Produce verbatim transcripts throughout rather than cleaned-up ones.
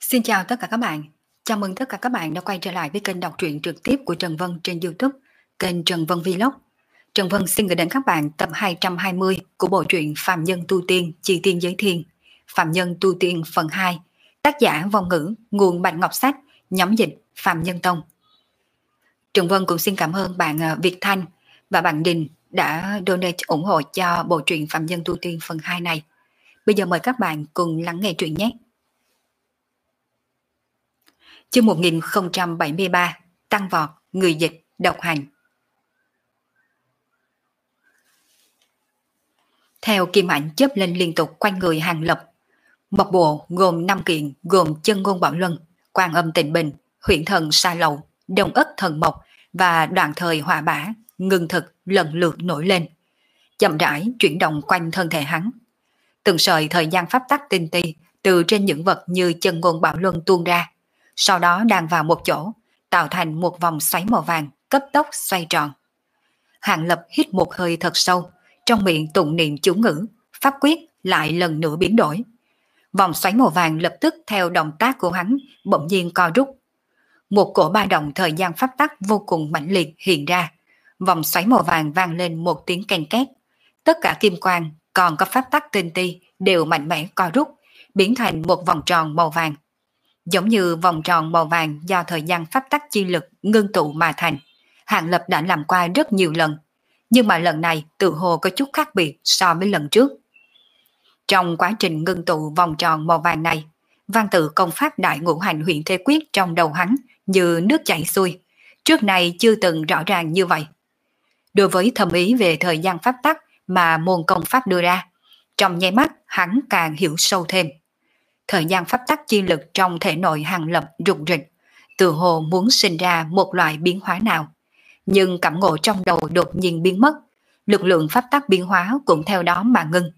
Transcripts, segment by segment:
Xin chào tất cả các bạn. Chào mừng tất cả các bạn đã quay trở lại với kênh đọc truyện trực tiếp của Trần Vân trên YouTube, kênh Trần Vân Vlog. Trần Vân xin gửi đến các bạn tập hai trăm hai mươi của bộ truyện Phạm Nhân Tu Tiên, Chi Tiên Giới Thiên, Phạm Nhân Tu Tiên phần hai, tác giả Vong Ngữ, nguồn Bạch Ngọc Sách, nhóm dịch Phạm Nhân Tông. Trần Vân cũng xin cảm ơn bạn Việt Thanh và bạn Đình đã donate ủng hộ cho bộ truyện Phạm Nhân Tu Tiên phần hai này. Bây giờ mời các bạn cùng lắng nghe truyện nhé. Chương một nghìn không trăm bảy mươi ba, Tăng Vọt, Người Dịch, Độc Hành. Theo kim ảnh chớp lên liên tục quanh người Hàng Lập, một bộ gồm năm kiện gồm Chân Ngôn Bảo Luân, Quan Âm Tịnh Bình, Huyễn Thần Sa Lậu, Đông Ất Thần Mộc và Đoạn Thời Hỏa Bả ngưng thực lần lượt nổi lên, chậm rãi chuyển động quanh thân thể hắn. Từng sợi thời gian pháp tắc tinh ti từ trên những vật như Chân Ngôn Bảo Luân tuôn ra, sau đó đan vào một chỗ, tạo thành một vòng xoáy màu vàng cấp tốc xoay tròn. Hàng Lập hít một hơi thật sâu, trong miệng tụng niệm chú ngữ, pháp quyết lại lần nữa biến đổi. Vòng xoáy màu vàng lập tức theo động tác của hắn bỗng nhiên co rút. Một cổ ba động thời gian pháp tắc vô cùng mãnh liệt hiện ra. Vòng xoáy màu vàng vang lên một tiếng ken két. Tất cả kim quang còn có pháp tắc tinh ti đều mạnh mẽ co rút, biến thành một vòng tròn màu vàng. Giống như vòng tròn màu vàng do thời gian pháp tắc chi lực ngưng tụ mà thành. Hàng Lập đã làm qua rất nhiều lần, nhưng mà lần này tự hồ có chút khác biệt so với lần trước. Trong quá trình ngưng tụ vòng tròn màu vàng này, văn tự công pháp đại ngũ hành huyền thế quyết trong đầu hắn như nước chảy xuôi, trước này chưa từng rõ ràng như vậy. Đối với thẩm ý về thời gian pháp tắc mà môn công pháp đưa ra, trong nháy mắt hắn càng hiểu sâu thêm. Thời gian pháp tắc chi lực trong thể nội Hàng Lập rục rịch, tự hồ muốn sinh ra một loại biến hóa nào. Nhưng cảm ngộ trong đầu đột nhiên biến mất, lực lượng pháp tắc biến hóa cũng theo đó mà ngưng.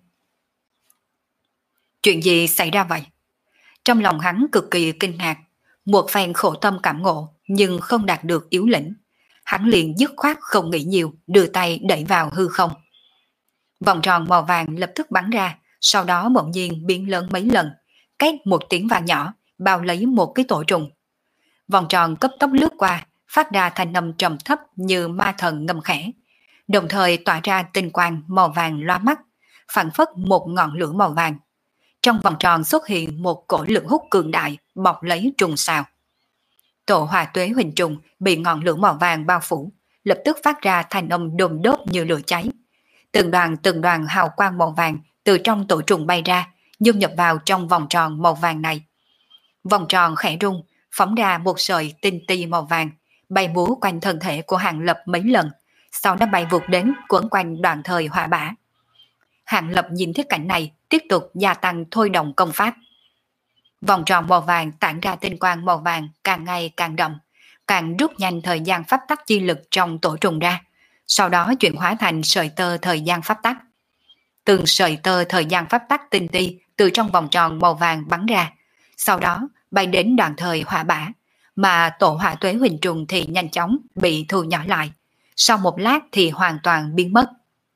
Chuyện gì xảy ra vậy? Trong lòng hắn cực kỳ kinh ngạc, một phen khổ tâm cảm ngộ nhưng không đạt được yếu lĩnh. Hắn liền dứt khoát không nghĩ nhiều, đưa tay đẩy vào hư không. Vòng tròn màu vàng lập tức bắn ra, sau đó bỗng nhiên biến lớn mấy lần, két một tiếng vang nhỏ, bao lấy một cái tổ trùng. Vòng tròn cấp tốc lướt qua, phát ra thanh âm trầm thấp như ma thần ngâm khẽ, đồng thời tỏa ra tinh quang màu vàng loa mắt, phảng phất một ngọn lửa màu vàng. Trong vòng tròn xuất hiện một cổ lực hút cường đại bọc lấy trùng sào. Tổ Hòa Tuế Huỳnh Trùng bị ngọn lửa màu vàng bao phủ, lập tức phát ra thanh âm đùng đốt như lửa cháy. Từng đoàn từng đoàn hào quang màu vàng từ trong tổ trùng bay ra, dung nhập vào trong vòng tròn màu vàng này. Vòng tròn khẽ rung, phóng ra một sợi tinh ti màu vàng, bay múa quanh thân thể của Hàng Lập mấy lần, sau đó bay vụt đến quẩn quanh Đoạn Thời Hỏa Bả. Hàng Lập nhìn thấy cảnh này, tiếp tục gia tăng thôi động công pháp. Vòng tròn màu vàng tản ra tinh quang màu vàng càng ngày càng đậm, càng rút nhanh thời gian pháp tắc chi lực trong tổ trùng ra, sau đó chuyển hóa thành sợi tơ thời gian pháp tắc. Từng sợi tơ thời gian pháp tắc tinh ti từ trong vòng tròn màu vàng bắn ra, sau đó bay đến Đoạn Thời Hỏa Bả, mà Tổ Hỏa Tuế Huỳnh Trùng thì nhanh chóng bị thu nhỏ lại, sau một lát thì hoàn toàn biến mất.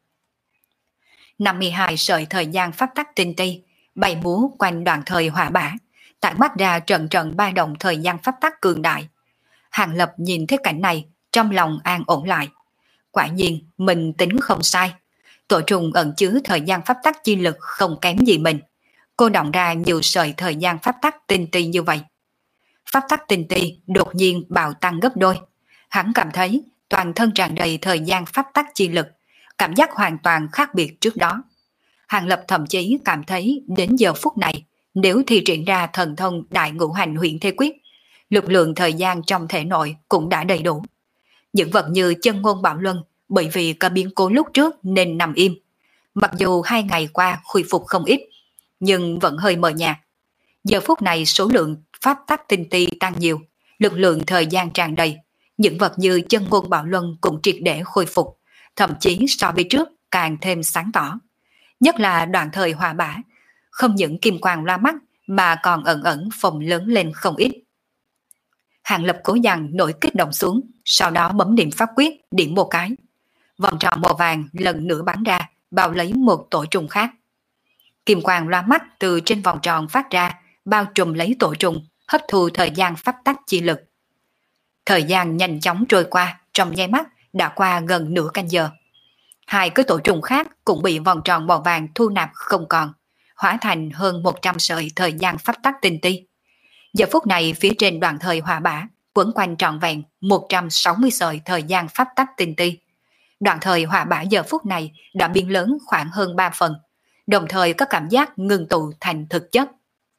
năm mươi hai sợi thời gian pháp tắc tinh ti bay múa quanh Đoạn Thời Hỏa Bả, tản mắt ra trận trận ba động thời gian pháp tắc cường đại. Hàng Lập nhìn thấy cảnh này, trong lòng an ổn lại. Quả nhiên mình tính không sai, tổ trùng ẩn chứa thời gian pháp tắc chi lực không kém gì mình. Cô động ra nhiều sợi thời gian pháp tắc tinh ti như vậy. Pháp tắc tinh ti đột nhiên bạo tăng gấp đôi. Hắn cảm thấy toàn thân tràn đầy thời gian pháp tắc chi lực, cảm giác hoàn toàn khác biệt trước đó. Hàng Lập thậm chí cảm thấy đến giờ phút này, nếu thi triển ra thần thông đại ngũ hành huyền thế quyết, lực lượng thời gian trong thể nội cũng đã đầy đủ. Những vật như Chân Ngôn Bảo Luân bởi vì có biến cố lúc trước nên nằm im. Mặc dù hai ngày qua khôi phục không ít, nhưng vẫn hơi mờ nhạt. Giờ phút này số lượng pháp tắc tinh ti tăng nhiều, lực lượng thời gian tràn đầy. Những vật như Chân Ngôn Bảo Luân cũng triệt để khôi phục, thậm chí so với trước càng thêm sáng tỏ. Nhất là Đoạn Thời Hỏa Bả, không những kim quang loa mắt mà còn ẩn ẩn phồng lớn lên không ít. Hàng Lập cố gắng nổi kích động xuống, sau đó bấm niệm pháp quyết, điểm một cái. Vòng tròn màu vàng lần nữa bắn ra, bao lấy một tổ trùng khác. Kim quang loa mắt từ trên vòng tròn phát ra, bao trùm lấy tổ trùng, hấp thu thời gian pháp tắc chi lực. Thời gian nhanh chóng trôi qua, trong nháy mắt đã qua gần nửa canh giờ. Hai cái tổ trùng khác cũng bị vòng tròn màu vàng thu nạp không còn, hóa thành hơn một trăm sợi thời gian pháp tắc tinh ti. Giờ phút này phía trên đoạn thời hỏa bả quấn quanh trọn vẹn một trăm sáu mươi sợi thời gian pháp tắc tinh ti. Đoạn thời hỏa bả giờ phút này đã biến lớn khoảng hơn ba phần, đồng thời có cảm giác ngưng tụ thành thực chất.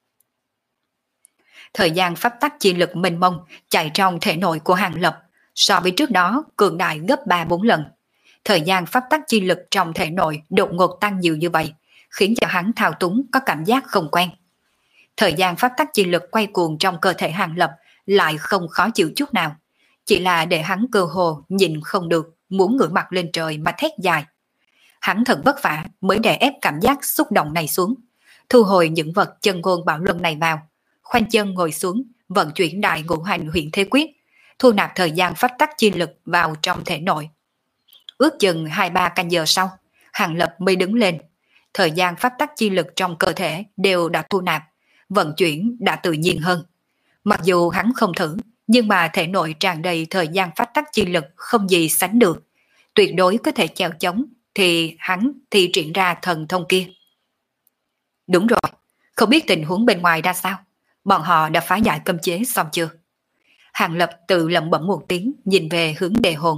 Thời gian pháp tắc chi lực mênh mông chạy trong thể nội của Hàng Lập, so với trước đó cường đại gấp ba bốn lần. Thời gian pháp tắc chi lực trong thể nội đột ngột tăng nhiều như vậy, khiến cho hắn thao túng có cảm giác không quen. Thời gian pháp tắc chi lực quay cuồng trong cơ thể Hàng Lập lại không khó chịu chút nào, chỉ là để hắn cơ hồ nhìn không được, muốn ngửa mặt lên trời mà thét dài. Hắn thật vất vả mới đè ép cảm giác xúc động này xuống, thu hồi những vật chân ngôn bảo luân này vào, khoanh chân ngồi xuống, vận chuyển đại ngũ hành huyền thế quyết, thu nạp thời gian pháp tắc chi lực vào trong thể nội. Ước chừng hai ba canh giờ sau, Hàng Lập mới đứng lên. Thời gian pháp tắc chi lực trong cơ thể đều đã thu nạp, vận chuyển đã tự nhiên hơn. Mặc dù hắn không thử, nhưng mà thể nội tràn đầy thời gian pháp tắc chi lực không gì sánh được, tuyệt đối có thể chèo chống thì hắn thì triển ra thần thông kia. Đúng rồi, không biết tình huống bên ngoài ra sao, bọn họ đã phá giải cấm chế xong chưa? Hàng Lập tự lẩm bẩm một tiếng, nhìn về hướng đề hồn.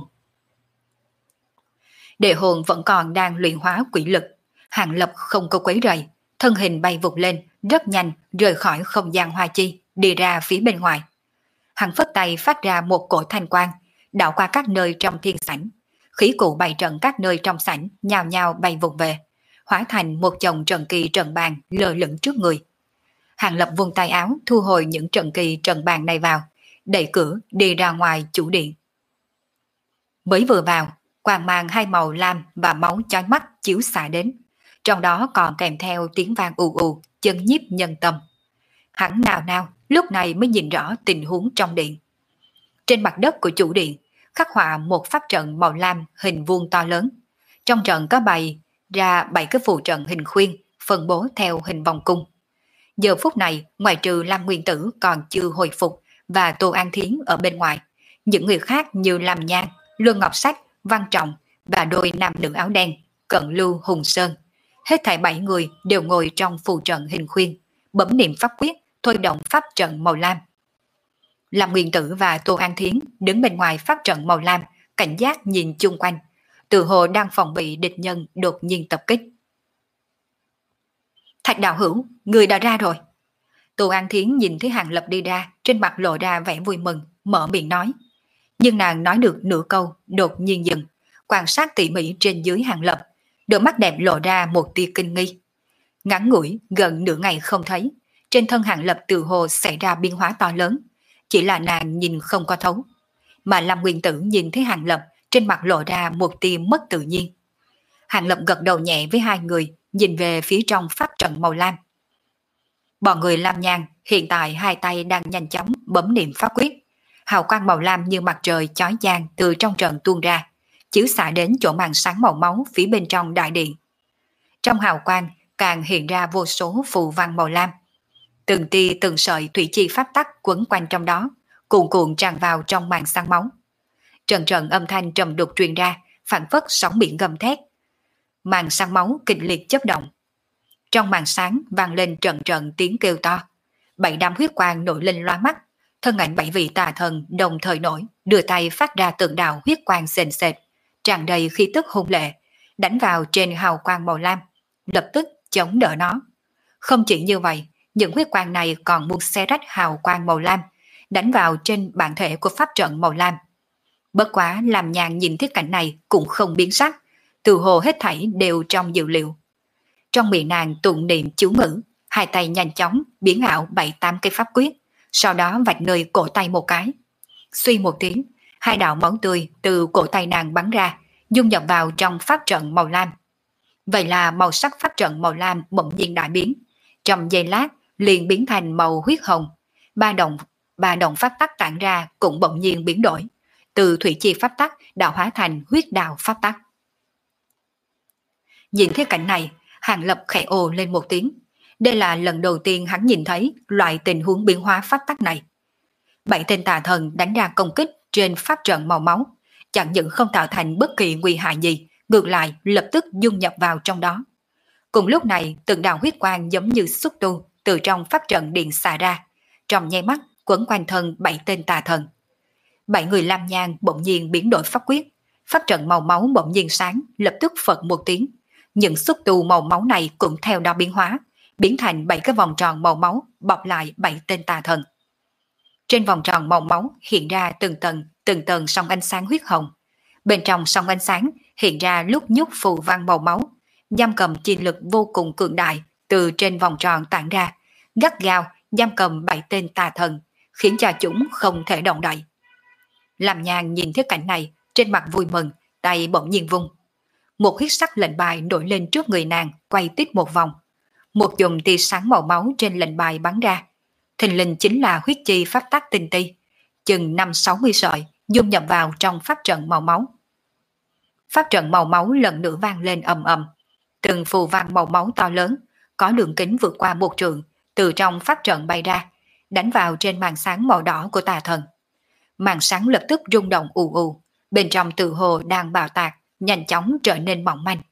Đề hồn vẫn còn đang luyện hóa quỷ lực. Hàng Lập không có quấy rầy, thân hình bay vụt lên, rất nhanh rời khỏi không gian hoa chi, đi ra phía bên ngoài. Hắn phất tay phát ra một cổ thanh quang, đảo qua các nơi trong thiên sảnh. Khí cụ bày trận các nơi trong sảnh nhào nhào bay vụt về, hóa thành một chồng trận kỳ trận bàn lơ lửng trước người. Hàng Lập vung tay áo thu hồi những trận kỳ trận bàn này vào, đẩy cửa đi ra ngoài chủ điện. Mới vừa vào, quang mang hai màu lam và máu chói mắt chiếu xạ đến, trong đó còn kèm theo tiếng vang ù ù, chấn nhiếp nhân tâm. Hắn nào nào lúc này mới nhìn rõ tình huống trong điện. Trên mặt đất của chủ điện khắc họa một pháp trận màu lam hình vuông to lớn. Trong trận có bày ra bảy cái phù trận hình khuyên, phân bố theo hình vòng cung. Giờ phút này, ngoại trừ Lam Nguyên Tử còn chưa hồi phục và Tô An Thiến ở bên ngoài, những người khác như Lam Nhan, Luân Ngọc Sách, Văn Trọng và đôi nam nữ áo đen, Cận Lưu, Hùng Sơn, hết thảy bảy người đều ngồi trong phù trận hình khuyên, bấm niệm pháp quyết, thôi động pháp trận màu lam. Lam Nguyên Tử và Tô An Thiến đứng bên ngoài pháp trận màu lam, cảnh giác nhìn chung quanh, tự hồ đang phòng bị địch nhân đột nhiên tập kích. Thạch đạo hữu, người đã ra rồi. Tô An Thiến nhìn thấy Hàng Lập đi ra, trên mặt lộ ra vẻ vui mừng, mở miệng nói. Nhưng nàng nói được nửa câu, đột nhiên dừng, quan sát tỉ mỉ trên dưới Hàng Lập, đôi mắt đẹp lộ ra một tia kinh nghi. Ngắn ngủi, gần nửa ngày không thấy, trên thân Hàng Lập tự hồ xảy ra biến hóa to lớn, chỉ là nàng nhìn không có thấu. Mà Lam Nguyên Tử nhìn thấy Hàng Lập, trên mặt lộ ra một tia mất tự nhiên. Hàng Lập gật đầu nhẹ với hai người, nhìn về phía trong pháp trận màu lam. Bọn người Lam Nhan hiện tại hai tay đang nhanh chóng bấm niệm pháp quyết. Hào quang màu lam như mặt trời chói chang từ trong trận tuôn ra, chiếu xạ đến chỗ màn sáng màu máu phía bên trong đại điện. Trong hào quang càng hiện ra vô số phù văn màu lam. Từng tia từng sợi thủy chi pháp tắc quấn quanh trong đó, cuồn cuộn tràn vào trong màn sáng máu. Trận trận âm thanh trầm đục truyền ra, phản phất sóng biển gầm thét. Màn sáng máu kịch liệt chớp động. Trong màn sáng vang lên trận trận tiếng kêu to. Bảy đám huyết quang nổi lên loa mắt, thân ảnh bảy vị tà thần đồng thời nổi, đưa tay phát ra tượng đạo huyết quang sền sệt, tràn đầy khí tức hung lệ, đánh vào trên hào quang màu lam, lập tức chống đỡ nó. Không chỉ như vậy, những huyết quang này còn muốn xé rách hào quang màu lam, đánh vào trên bản thể của pháp trận màu lam. Bất quá Lam Nhan nhìn thấy cảnh này cũng không biến sắc, từ hồ hết thảy đều trong dự liệu. Trong miệng nàng tụng niệm chú ngữ, hai tay nhanh chóng biến ảo bảy tám cây pháp quyết, sau đó vạch nơi cổ tay một cái. Suy một tiếng, hai đạo máu tươi từ cổ tay nàng bắn ra, dung nhập vào trong pháp trận màu lam. Vậy là màu sắc pháp trận màu lam bỗng nhiên đại biến, trong giây lát liền biến thành màu huyết hồng. Ba động ba động pháp tắc tản ra cũng bỗng nhiên biến đổi, từ thủy chi pháp tắc đã hóa thành huyết đạo pháp tắc. Nhìn thấy cảnh này, Hàng Lập khẽ ồ lên một tiếng, Đây là lần đầu tiên hắn nhìn thấy loại tình huống biến hóa pháp tắc này. Bảy tên tà thần đánh ra công kích trên pháp trận màu máu, chẳng những không tạo thành bất kỳ nguy hại gì, ngược lại lập tức dung nhập vào trong đó. Cùng lúc này, từng đạo huyết quang giống như xúc tu từ trong pháp trận điện xả ra, trong nháy mắt quấn quanh thân bảy tên tà thần. Bảy người lam nhang bỗng nhiên biến đổi pháp quyết, pháp trận màu máu bỗng nhiên sáng, lập tức phật một tiếng. Những xúc tu màu máu này cũng theo đó biến hóa, biến thành bảy cái vòng tròn màu máu bọc lại bảy tên tà thần. Trên vòng tròn màu máu hiện ra từng tầng, từng tầng sóng ánh sáng huyết hồng. Bên trong sóng ánh sáng hiện ra lúc nhúc phù văn màu máu, giam cầm chi lực vô cùng cường đại từ trên vòng tròn tản ra, gắt gao giam cầm bảy tên tà thần, khiến cho chúng không thể động đậy. Lam Nhàn nhìn thấy cảnh này, trên mặt vui mừng, tay bỗng nhiên vung. Một huyết sắc lệnh bài nổi lên trước người nàng, quay tít một vòng. Một chùm tia sáng màu máu trên lệnh bài bắn ra. Thình lình chính là huyết chi pháp tắc tinh ti, chừng năm sáu mươi sợi, dung nhập vào trong pháp trận màu máu. Pháp trận màu máu lần nữa vang lên ầm ầm. Từng phù văn màu máu to lớn, có đường kính vượt qua một trượng, từ trong pháp trận bay ra, đánh vào trên màn sáng màu đỏ của tà thần. Màn sáng lập tức rung động ù ù, bên trong tự hồ đang bạo tạc, nhanh chóng trở nên mỏng manh.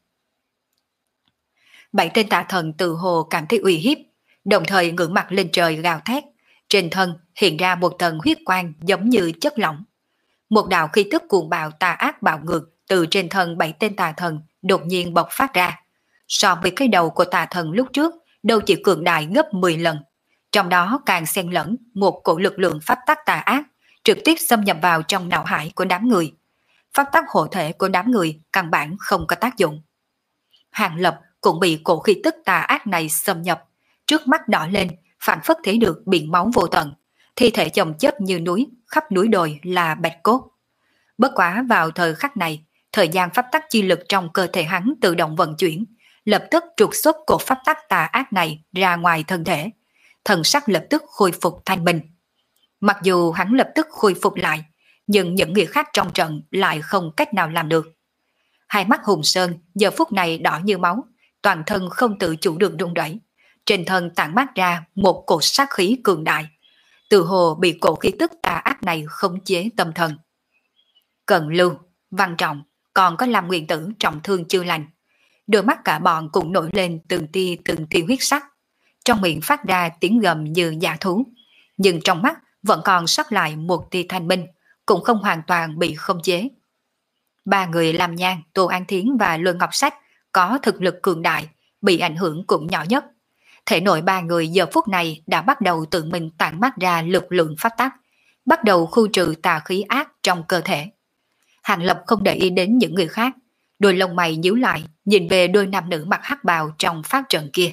Bảy tên tà thần tự hồ cảm thấy uy hiếp, đồng thời ngửa mặt lên trời gào thét, trên thân hiện ra một tầng huyết quang giống như chất lỏng. Một đạo khí tức cuồng bạo tà ác bạo ngược từ trên thân bảy tên tà thần đột nhiên bộc phát ra. So với cái đầu của tà thần lúc trước, đâu chỉ cường đại gấp mười lần. Trong đó càng xen lẫn một cổ lực lượng pháp tắc tà ác, trực tiếp xâm nhập vào trong não hải của đám người. Pháp tắc hộ thể của đám người căn bản không có tác dụng. Hàng Lập cũng bị cổ khí tức tà ác này xâm nhập, trước mắt đỏ lên, phản phất thấy được biển máu vô tận, thi thể chồng chất như núi, khắp núi đồi là bạch cốt. Bất quá vào thời khắc này, thời gian pháp tắc chi lực trong cơ thể hắn tự động vận chuyển, lập tức trục xuất cổ pháp tắc tà ác này ra ngoài thân thể, thần sắc lập tức khôi phục thanh minh. Mặc dù hắn lập tức khôi phục lại, nhưng những người khác trong trận lại không cách nào làm được. Hai mắt Hùng Sơn giờ phút này đỏ như máu, toàn thân không tự chủ được run rẩy, trên thân tản mát ra một cột sát khí cường đại, từ hồ bị cổ khí tức tà ác này khống chế tâm thần. Cận Lưu, Văn Trọng, còn có Lam Nguyên Tử trọng thương chưa lành, đôi mắt cả bọn cũng nổi lên từng tia từng tia huyết sắc, trong miệng phát ra tiếng gầm như dã thú, nhưng trong mắt vẫn còn sót lại một tia thanh minh, cũng không hoàn toàn bị khống chế. Ba người Lam Nhan, Tô An Thiến và Luân Ngọc Sách có thực lực cường đại, bị ảnh hưởng cũng nhỏ nhất. Thể nội ba người giờ phút này đã bắt đầu tự mình tản mát ra lực lượng pháp tắc, bắt đầu khu trừ tà khí ác trong cơ thể. Hàng Lập không để ý đến những người khác, đôi lông mày nhíu lại, nhìn về đôi nam nữ mặc hắc bào trong pháp trận kia.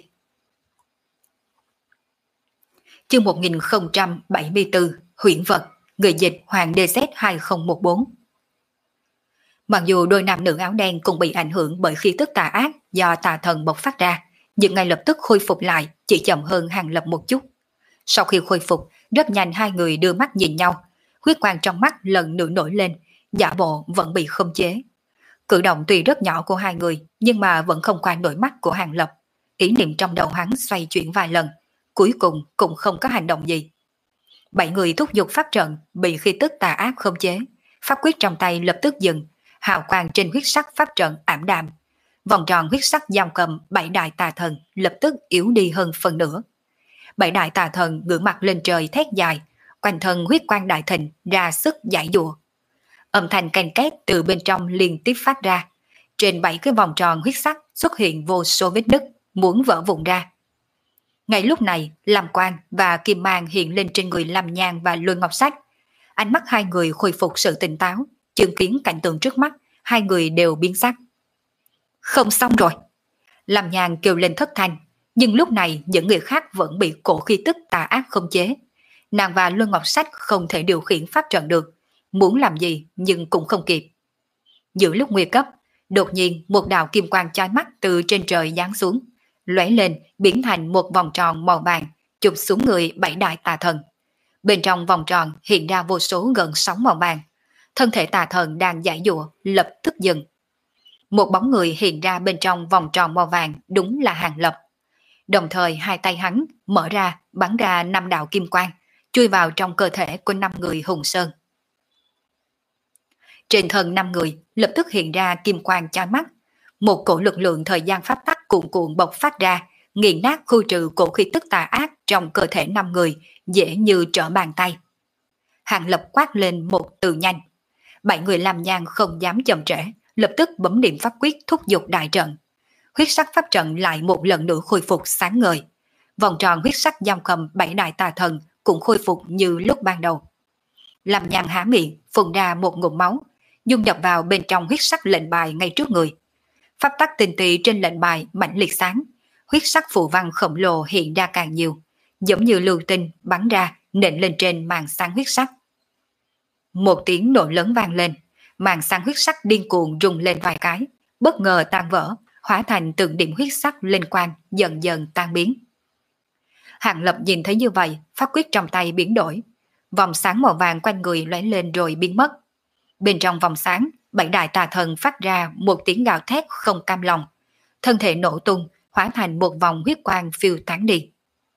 Chương một nghìn không trăm bảy mươi tư, Huyễn vật, người dịch Hoàng đê zét hai không một bốn. Mặc dù đôi nam nữ áo đen cũng bị ảnh hưởng bởi khí tức tà ác do tà thần bộc phát ra, nhưng ngay lập tức khôi phục lại, chỉ chậm hơn Hàng Lập một chút. Sau khi khôi phục, rất nhanh hai người đưa mắt nhìn nhau, huyết quang trong mắt lần nữa nổi lên, giả bộ vẫn bị khống chế. Cử động tuy rất nhỏ của hai người, nhưng mà vẫn không qua nổi mắt của Hàng Lập. Ý niệm trong đầu hắn xoay chuyển vài lần, cuối cùng cũng không có hành động gì. Bảy người thúc giục pháp trận bị khí tức tà ác khống chế, pháp quyết trong tay lập tức dừng, hào quang trên huyết sắc pháp trận ảm đạm. Vòng tròn huyết sắc giam cầm bảy đại tà thần lập tức yếu đi hơn phần nửa. Bảy đại tà thần ngửa mặt lên trời thét dài, quanh thân huyết quang đại thịnh ra sức giải dụa. Âm thanh canh két từ bên trong liên tiếp phát ra. Trên bảy cái vòng tròn huyết sắc xuất hiện vô số vết nứt, muốn vỡ vụn ra. Ngay lúc này, Lam Quang và Kim Mang hiện lên trên người Lam Nhan và Luân Ngọc Sách. Ánh mắt hai người khôi phục sự tỉnh táo, chứng kiến cảnh tượng trước mắt, hai người đều biến sắc. Không xong rồi. Lam Nhan kêu lên thất thanh, nhưng lúc này những người khác vẫn bị cổ khí tức tà ác khống chế. Nàng và Luân Ngọc Sách không thể điều khiển pháp trận được, muốn làm gì nhưng cũng không kịp. Giữa lúc nguy cấp, đột nhiên một đạo kim quang chói mắt từ trên trời giáng xuống, lóe lên biến thành một vòng tròn màu vàng chụp xuống người bảy đại tà thần. Bên trong vòng tròn hiện ra vô số gợn sóng màu vàng, thân thể tà thần đang giãy giụa lập tức dừng. Một bóng người hiện ra bên trong vòng tròn màu vàng, đúng là Hàng Lập. Đồng thời hai tay hắn mở ra bắn ra năm đạo kim quang, chui vào trong cơ thể của năm người Hùng Sơn. Trên thân năm người lập tức hiện ra kim quang chói mắt, một cổ lực lượng thời gian pháp tắc cuồn cuộn bộc phát ra, nghiền nát khu trừ cổ khí tức tà ác trong cơ thể năm người, dễ như trở bàn tay. Hàng Lập quát lên một từ nhanh. Bảy người làm nhang không dám chậm trễ, lập tức bấm niệm pháp quyết thúc giục đại trận. Huyết sắc pháp trận lại một lần nữa khôi phục sáng ngời. Vòng tròn huyết sắc giam cầm bảy đại tà thần cũng khôi phục như lúc ban đầu. Làm nhang há miệng, phun ra một ngụm máu, dung nhập vào bên trong huyết sắc lệnh bài ngay trước người. Pháp tắc tinh tì trên lệnh bài mãnh liệt sáng, huyết sắc phù văn khổng lồ hiện ra càng nhiều, giống như lưu tinh bắn ra nện lên trên màn sáng huyết sắc. Một tiếng nổ lớn vang lên, màn sáng huyết sắc điên cuồng rung lên vài cái, bất ngờ tan vỡ, hóa thành từng điểm huyết sắc lên quang, dần dần tan biến. Hàng Lập nhìn thấy như vậy, pháp quyết trong tay biến đổi, vòng sáng màu vàng quanh người lóe lên rồi biến mất. Bên trong vòng sáng, bảy đại tà thần phát ra một tiếng gào thét không cam lòng, thân thể nổ tung, hóa thành một vòng huyết quang phiêu tán đi.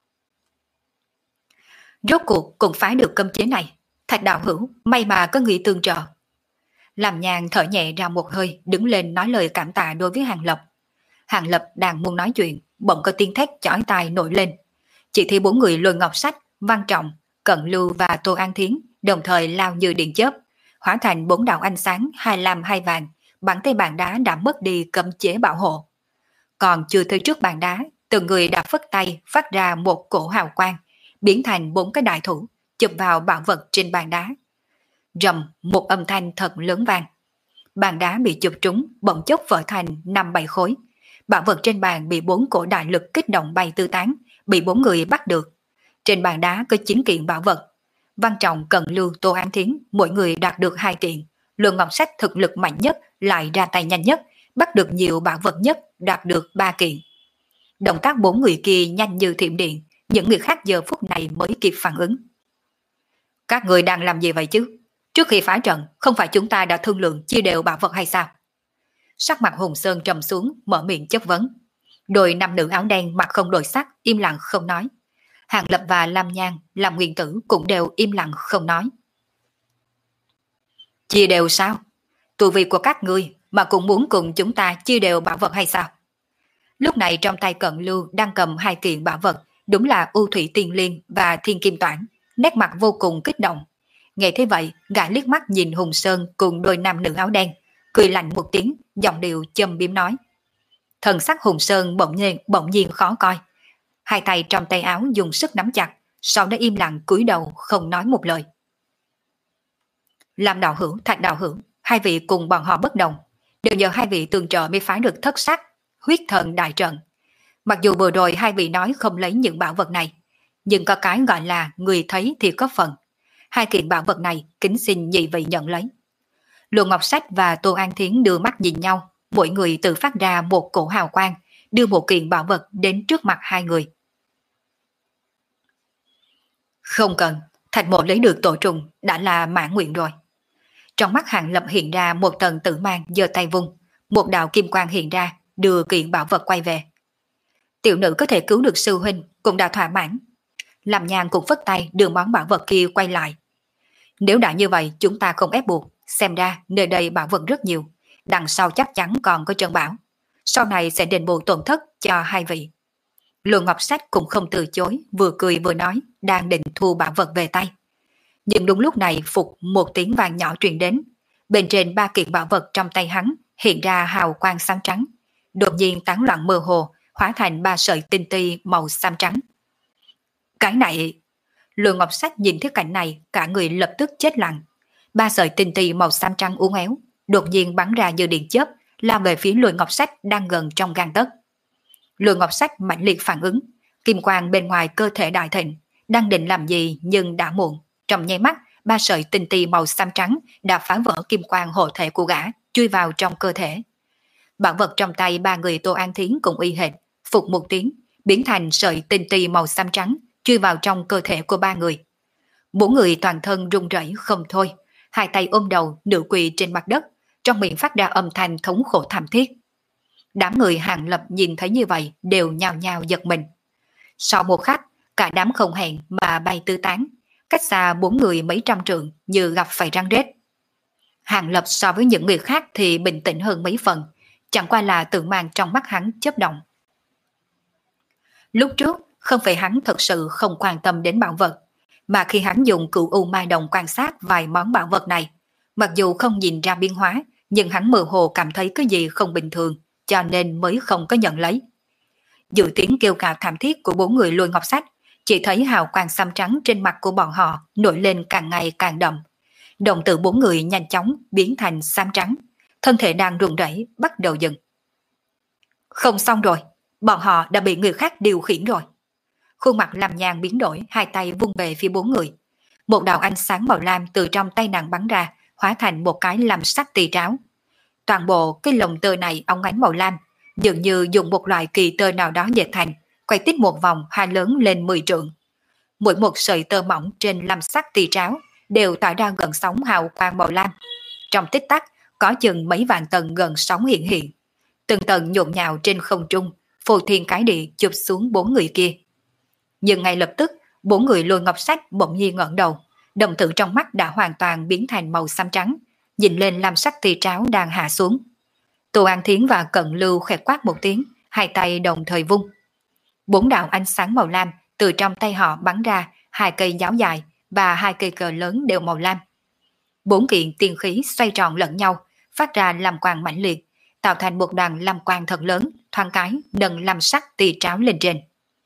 Rốt cuộc cũng phá được cấm chế này, Thạch đạo hữu, may mà có người tương trợ. Làm nhàn thở nhẹ ra một hơi, đứng lên nói lời cảm tạ đối với Hàng Lập. Hàng Lập đang muốn nói chuyện, bỗng có tiếng thét chói tai nổi lên. Chỉ thấy bốn người Lôi Ngọc Sách, Văn Trọng, Cận Lưu và Tô An Thiến đồng thời lao như điện chớp, hóa thành bốn đạo ánh sáng hai lam hai vàng, bắn tới bàn đá đã mất đi cấm chế bảo hộ. Còn chưa tới trước bàn đá, từng người đã phất tay phát ra một cổ hào quang, biến thành bốn cái đại thủ, chụp vào bảo vật trên bàn đá. Rầm, một âm thanh thật lớn vang. Bàn đá bị chụp trúng, bỗng chốc vỡ thành năm bảy khối. Bảo vật trên bàn bị bốn cổ đại lực kích động bay tứ tán, bị bốn người bắt được. Trên bàn đá có chín kiện bảo vật. Văn Trọng, Cận Lưu, Tô An Thiến, mỗi người đạt được hai kiện. Lôi Ngọc Sách thực lực mạnh nhất lại ra tay nhanh nhất, bắt được nhiều bảo vật nhất, đạt được ba kiện. Động tác bốn người kia nhanh như thiểm điện, những người khác giờ phút này mới kịp phản ứng. Các người đang làm gì vậy chứ? Trước khi phá trận, không phải chúng ta đã thương lượng chia đều bảo vật hay sao? Sắc mặt Hùng Sơn trầm xuống, mở miệng chất vấn. Đôi nam nữ áo đen mặt không đổi sắc, im lặng không nói. Hàng Lập và Lam Nhan, Lam Nguyên Tử cũng đều im lặng không nói. Chia đều sao? Tu vi của các ngươi mà cũng muốn cùng chúng ta chia đều bảo vật hay sao? Lúc này trong tay Cận Lưu đang cầm hai kiện bảo vật, đúng là U Thủy Tiên Liên và Thiên Kim Toản, nét mặt vô cùng kích động. Nghe thế vậy, gã liếc mắt nhìn Hùng Sơn cùng đôi nam nữ áo đen, cười lạnh một tiếng, giọng điệu châm biếm nói. Thần sắc Hùng Sơn bỗng nhiên, bỗng nhiên khó coi. Hai tay trong tay áo dùng sức nắm chặt, sau đó im lặng cúi đầu không nói một lời. Lam đạo hữu, Thạch đạo hữu, hai vị cùng bọn họ bất đồng, đều nhờ hai vị tường trợ mới phá được thất sắc, huyết thần đại trận. Mặc dù vừa rồi hai vị nói không lấy những bảo vật này, nhưng có cái gọi là người thấy thì có phần. Hai kiện bảo vật này kính xin nhị vị nhận lấy. Lô Ngọc Sách và Tô An Thiến đưa mắt nhìn nhau, mỗi người tự phát ra một cổ hào quang, đưa một kiện bảo vật đến trước mặt hai người. Không cần, Thạch Mộ lấy được tổ trùng đã là mãn nguyện rồi. Trong mắt Hàng Lập hiện ra một tầng tử mang, giơ tay vung, một đạo kim quang hiện ra, đưa kiện bảo vật quay về. Tiểu nữ có thể cứu được sư huynh, cũng đã thỏa mãn. Làm Nhàn cũng phất tay đưa món bảo vật kia quay lại. Nếu đã như vậy chúng ta không ép buộc, xem ra nơi đây bảo vật rất nhiều, đằng sau chắc chắn còn có chân bảo. Sau này sẽ đền bù tổn thất cho hai vị. Lô Ngọc Sách cũng không từ chối, vừa cười vừa nói, đang định thu bảo vật về tay. Nhưng đúng lúc này phục một tiếng vàng nhỏ truyền đến, bên trên ba kiện bảo vật trong tay hắn hiện ra hào quang xám trắng, đột nhiên tán loạn mơ hồ, hóa thành ba sợi tinh ti màu xám trắng. Cái này... Lô Ngọc Sách nhìn thấy cảnh này, cả người lập tức chết lặng. Ba sợi tinh ti màu xám trắng uốn éo, đột nhiên bắn ra như điện chớp, lao về phía Lôi Ngọc Sách đang gần trong gang tấc. Lôi Ngọc Sách mạnh liệt phản ứng, kim quang bên ngoài cơ thể đại thịnh, đang định làm gì nhưng đã muộn. Trong nháy mắt, ba sợi tinh ti màu xám trắng đã phá vỡ kim quang hộ thể của gã, chui vào trong cơ thể. Bảo vật trong tay ba người Tô An Thiến cũng y hệt, phục một tiếng, biến thành sợi tinh ti màu xám trắng, chui vào trong cơ thể của ba người. Bốn người toàn thân run rẩy không thôi, hai tay ôm đầu nửa quỳ trên mặt đất, trong miệng phát ra âm thanh thống khổ thảm thiết. Đám người Hàng Lập nhìn thấy như vậy đều nhao nhao giật mình. Sau một khắc, cả đám không hẹn mà bay tứ tán, cách xa bốn người mấy trăm trượng như gặp phải răng rết. Hàng Lập so với những người khác thì bình tĩnh hơn mấy phần, chẳng qua là tự mang trong mắt hắn chớp động. Lúc trước, không phải hắn thật sự không quan tâm đến bảo vật, mà khi hắn dùng cửu u mai đồng quan sát vài món bảo vật này, mặc dù không nhìn ra biến hóa, nhưng hắn mơ hồ cảm thấy cái gì không bình thường, cho nên mới không có nhận lấy. Dự tiếng kêu gào thảm thiết của bốn người Lôi Ngọc Sách, chỉ thấy hào quang xám trắng trên mặt của bọn họ nổi lên càng ngày càng đậm. Động tử bốn người nhanh chóng biến thành xám trắng, thân thể đang run rẩy bắt đầu dừng. Không xong rồi, bọn họ đã bị người khác điều khiển rồi. Khuôn mặt Lam Nhan biến đổi, hai tay vung về phía bốn người. Một đạo ánh sáng màu lam từ trong tay nàng bắn ra, hóa thành một cái lam sắc tỳ tráo. Toàn bộ cái lồng tơ này óng ánh màu lam, dường như dùng một loại kỳ tơ nào đó dệt thành, quay tít một vòng hai lớn lên mười trượng. Mỗi một sợi tơ mỏng trên lam sắc tỳ tráo đều tỏa ra gần sóng hào quang màu lam. Trong tích tắc, có chừng mấy vạn tầng gần sóng hiện hiện. Từng tầng nhộn nhạo trên không trung, phô thiên cái địa chụp xuống bốn người kia. Nhưng ngay lập tức, bốn người Lôi Ngọc Sách bỗng nhiên ngẩng đầu, đồng tử trong mắt đã hoàn toàn biến thành màu xám trắng, nhìn lên lam sắc tỳ tráo đang hạ xuống. Tô An Thiến và Cận Lưu khẽ quát một tiếng, hai tay đồng thời vung. Bốn đạo ánh sáng màu lam từ trong tay họ bắn ra, hai cây giáo dài và hai cây cờ lớn đều màu lam. Bốn kiện tiên khí xoay tròn lẫn nhau, phát ra lam quang mãnh liệt, tạo thành một đoàn lam quang thật lớn, thoáng cái nâng lam sắc tỳ tráo lên trên.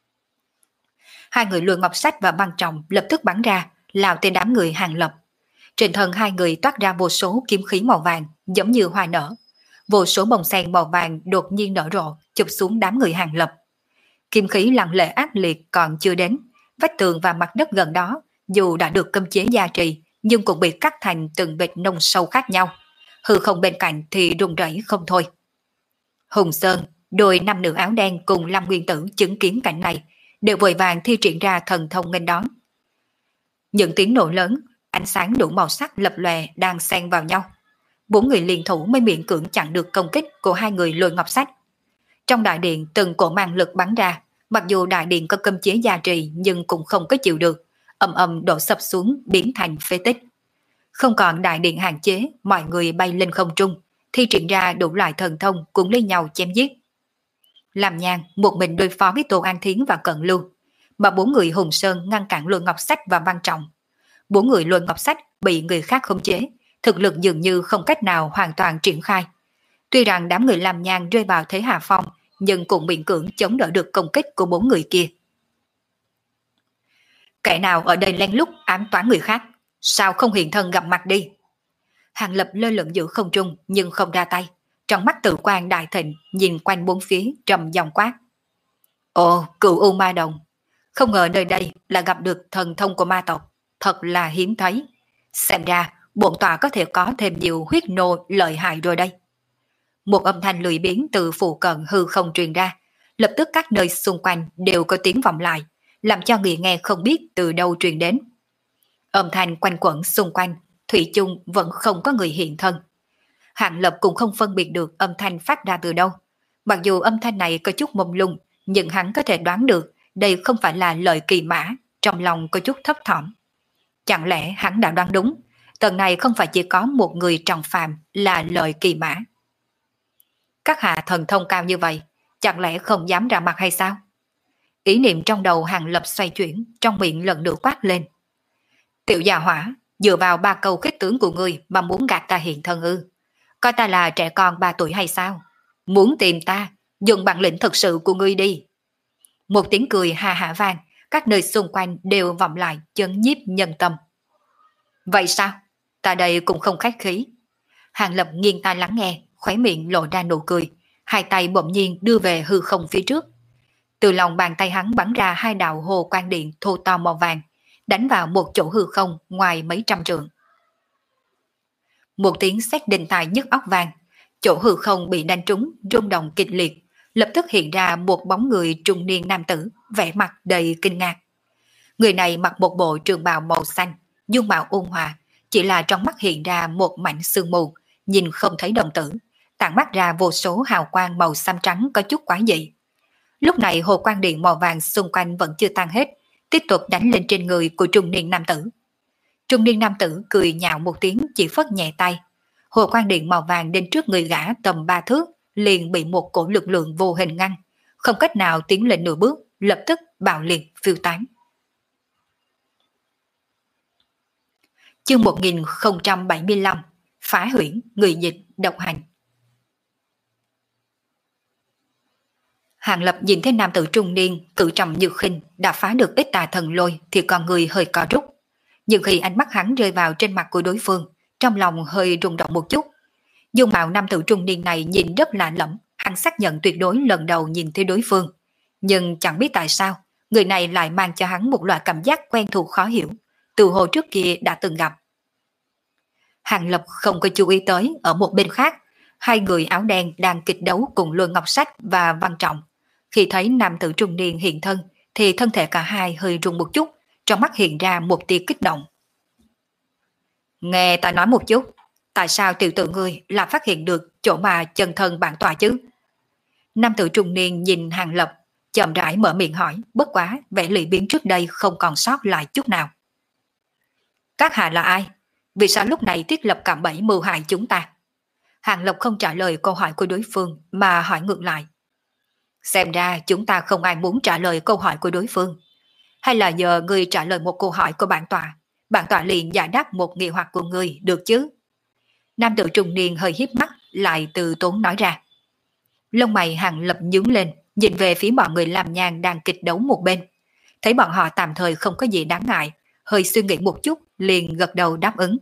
Hai người Lôi Ngọc Sách và Băng Trọng lập tức bắn ra, lao tên đám người Hàng Lập. Trên thân hai người toát ra vô số kiếm khí màu vàng, giống như hoa nở. Vô số bông sen màu vàng đột nhiên nở rộ, chụp xuống đám người Hàng Lập. Kiếm khí lặng lẽ ác liệt còn chưa đến, vách tường và mặt đất gần đó, dù đã được cấm chế gia trì, nhưng cũng bị cắt thành từng vệt nông sâu khác nhau. Hư không bên cạnh thì rung rẩy không thôi. Hùng Sơn, đôi nam nữ áo đen cùng Lâm Nguyên Tử chứng kiến cảnh này, đều vội vàng thi triển ra thần thông nghênh đón. Những tiếng nổ lớn, ánh sáng đủ màu sắc lập lòe đang xen vào nhau. Bốn người liên thủ mới miễn cưỡng chặn được công kích của hai người Lôi Ngọc Sách. Trong đại điện từng cổ mang lực bắn ra, mặc dù đại điện có cấm chế gia trì nhưng cũng không có chịu được, ầm ầm đổ sập xuống biến thành phế tích. Không còn đại điện hạn chế, mọi người bay lên không trung, thi triển ra đủ loại thần thông cùng lấy nhau chém giết. Làm Nhan một mình đối phó với Tô An Thiến và Cận Lưu, mà bốn người Hùng Sơn ngăn cản Lôi Ngọc Sách và Văn Trọng. Bốn người Lôi Ngọc Sách bị người khác khống chế, thực lực dường như không cách nào hoàn toàn triển khai. Tuy rằng đám người Làm Nhan rơi vào thế hạ phong, nhưng cũng miễn cưỡng chống đỡ được công kích của bốn người kia. Kẻ nào ở đây lén lút ám toán người khác, sao không hiện thân gặp mặt đi? Hàng Lập lơ lửng giữa không trung nhưng không ra tay, trong mắt tự quan đại thịnh nhìn quanh bốn phía trầm giọng quát. Ồ, cửu u ma đồng, không ngờ nơi đây là gặp được thần thông của ma tộc, thật là hiếm thấy. Xem ra bổn tọa có thể có thêm nhiều huyết nô lợi hại rồi đây. Một âm thanh lười biếng từ phụ cận hư không truyền ra, lập tức các nơi xung quanh đều có tiếng vọng lại, làm cho người nghe không biết từ đâu truyền đến. Âm thanh quanh quẩn xung quanh, thủy chung vẫn không có người hiện thân. Hàng Lập cũng không phân biệt được âm thanh phát ra từ đâu. Mặc dù âm thanh này có chút mông lung, nhưng hắn có thể đoán được đây không phải là lời kỳ mã, trong lòng có chút thấp thỏm. Chẳng lẽ hắn đã đoán đúng, tầng này không phải chỉ có một người trọng phàm là lời kỳ mã. Các hạ thần thông cao như vậy, chẳng lẽ không dám ra mặt hay sao? Ý niệm trong đầu Hàng Lập xoay chuyển, trong miệng lần nữa quát lên. Tiểu già hỏa, dựa vào ba câu khích tướng của ngươi mà muốn gạt ta hiện thân ư? Coi ta là trẻ con ba tuổi hay sao? Muốn tìm ta, dùng bản lĩnh thực sự của ngươi đi. Một tiếng cười ha hả vang, các nơi xung quanh đều vọng lại chấn nhiếp nhân tâm. Vậy sao? Ta đây cũng không khách khí. Hàng Lập nghiêng tai lắng nghe, khóe miệng lộ ra nụ cười, hai tay bỗng nhiên đưa về hư không phía trước. Từ lòng bàn tay hắn bắn ra hai đạo hồ quang điện thô to màu vàng, đánh vào một chỗ hư không ngoài mấy trăm trượng. Một tiếng sét đinh tai nhức óc vang, chỗ hư không bị đánh trúng, rung động kịch liệt, lập tức hiện ra một bóng người trung niên nam tử, vẻ mặt đầy kinh ngạc. Người này mặc một bộ trường bào màu xanh, dung mạo ôn hòa, chỉ là trong mắt hiện ra một mảnh sương mù, nhìn không thấy đồng tử, tản mắt ra vô số hào quang màu xám trắng có chút quái dị. Lúc này hồ quang điện màu vàng xung quanh vẫn chưa tan hết, tiếp tục đánh lên trên người của trung niên nam tử. Trung niên nam tử cười nhạo một tiếng, chỉ phất nhẹ tay. Hồ quang điện màu vàng đến trước người gã tầm ba thước, liền bị một cổ lực lượng vô hình ngăn, không cách nào tiến lên nửa bước, lập tức bạo liệt phiêu tán. Chương một nghìn không trăm bảy mươi lăm, phá huyễn, người dịch, độc hành. Hàng Lập nhìn thấy nam tử trung niên, cử trọng như khinh, đã phá được ít tà thần lôi thì con người hơi co rút. Nhưng khi ánh mắt hắn rơi vào trên mặt của đối phương, trong lòng hơi rung động một chút. Dung mạo nam tử trung niên này nhìn rất lạ lẫm, hắn xác nhận tuyệt đối lần đầu nhìn thấy đối phương. Nhưng chẳng biết tại sao, người này lại mang cho hắn một loại cảm giác quen thuộc khó hiểu, từ hồ trước kia đã từng gặp. Hàng Lập không có chú ý tới, ở một bên khác, hai người áo đen đang kịch đấu cùng Lôi Ngọc Sách và Văn Trọng. Khi thấy nam tử trung niên hiện thân, thì thân thể cả hai hơi rung một chút, trong mắt hiện ra một tia kích động. Nghe ta nói một chút, tại sao tiểu tử ngươi là phát hiện được chỗ mà chân thân bản tòa chứ? Nam tử trung niên nhìn Hàng Lập, chậm rãi mở miệng hỏi, bất quá vẻ lười biếng trước đây không còn sót lại chút nào. Các hạ là ai? Vì sao lúc này thiết lập cạm bẫy mưu hại chúng ta? Hàng Lập không trả lời câu hỏi của đối phương mà hỏi ngược lại. Xem ra chúng ta không ai muốn trả lời câu hỏi của đối phương. Hay là giờ ngươi trả lời một câu hỏi của bản tòa, bản tòa liền giải đáp một nghi hoặc của ngươi được chứ? Nam tử trung niên hơi híp mắt, lại từ tốn nói ra. Lông mày Hàng Lập nhướng lên, nhìn về phía bọn người làm nhàn đang kịch đấu một bên. Thấy bọn họ tạm thời không có gì đáng ngại, hơi suy nghĩ một chút, liền gật đầu đáp ứng.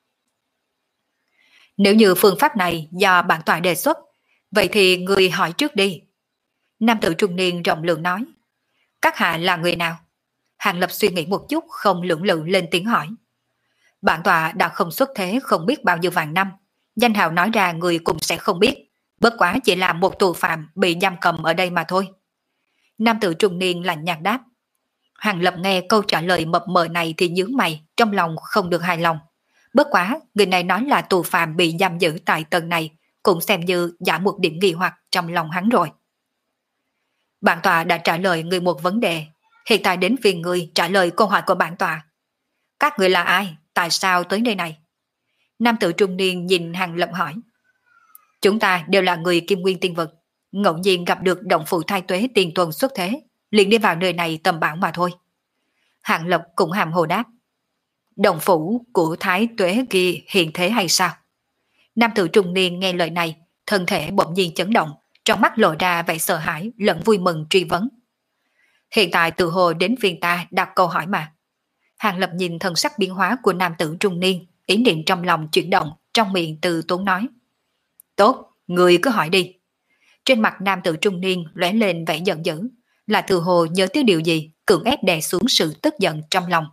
Nếu như phương pháp này do bản tòa đề xuất, vậy thì người hỏi trước đi. Nam tử trung niên rộng lượng nói. Các hạ là người nào? Hàng Lập suy nghĩ một chút, không lưỡng lự lên tiếng hỏi. Bản tòa đã không xuất thế không biết bao nhiêu vạn năm, danh hào nói ra người cũng sẽ không biết, bất quá chỉ là một tù phạm bị giam cầm ở đây mà thôi. Nam tử trung niên lạnh nhạt đáp. Hàng Lập nghe câu trả lời mập mờ này thì nhướng mày, trong lòng không được hài lòng. Bất quá, người này nói là tù phạm bị giam giữ tại tầng này, cũng xem như giảm một điểm nghi hoặc trong lòng hắn rồi. Bản tòa đã trả lời người một vấn đề, hiện tại đến phiên người trả lời câu hỏi của bản tòa. Các người là ai? Tại sao tới nơi này? Nam tử trung niên nhìn Hàng Lập hỏi. Chúng ta đều là người Kim Nguyên Tiên Vực, ngẫu nhiên gặp được động phủ Thái Tuế tiền tuần xuất thế, liền đi vào nơi này tầm bảo mà thôi. Hàng Lập cũng hàm hồ đáp. Động phủ của Thái Tuế kia hiện thế hay sao? Nam tử trung niên nghe lời này, thân thể bỗng nhiên chấn động, trong mắt lộ ra vẻ sợ hãi lẫn vui mừng truy vấn. Hiện tại từ hồ đến phiên ta đặt câu hỏi mà. Hàng Lập nhìn thần sắc biến hóa của nam tử trung niên, ý niệm trong lòng chuyển động, trong miệng từ tốn nói. Tốt, người cứ hỏi đi. Trên mặt nam tử trung niên lóe lên vẻ giận dữ, là từ hồ nhớ tới điều gì, cưỡng ép đè xuống sự tức giận trong lòng.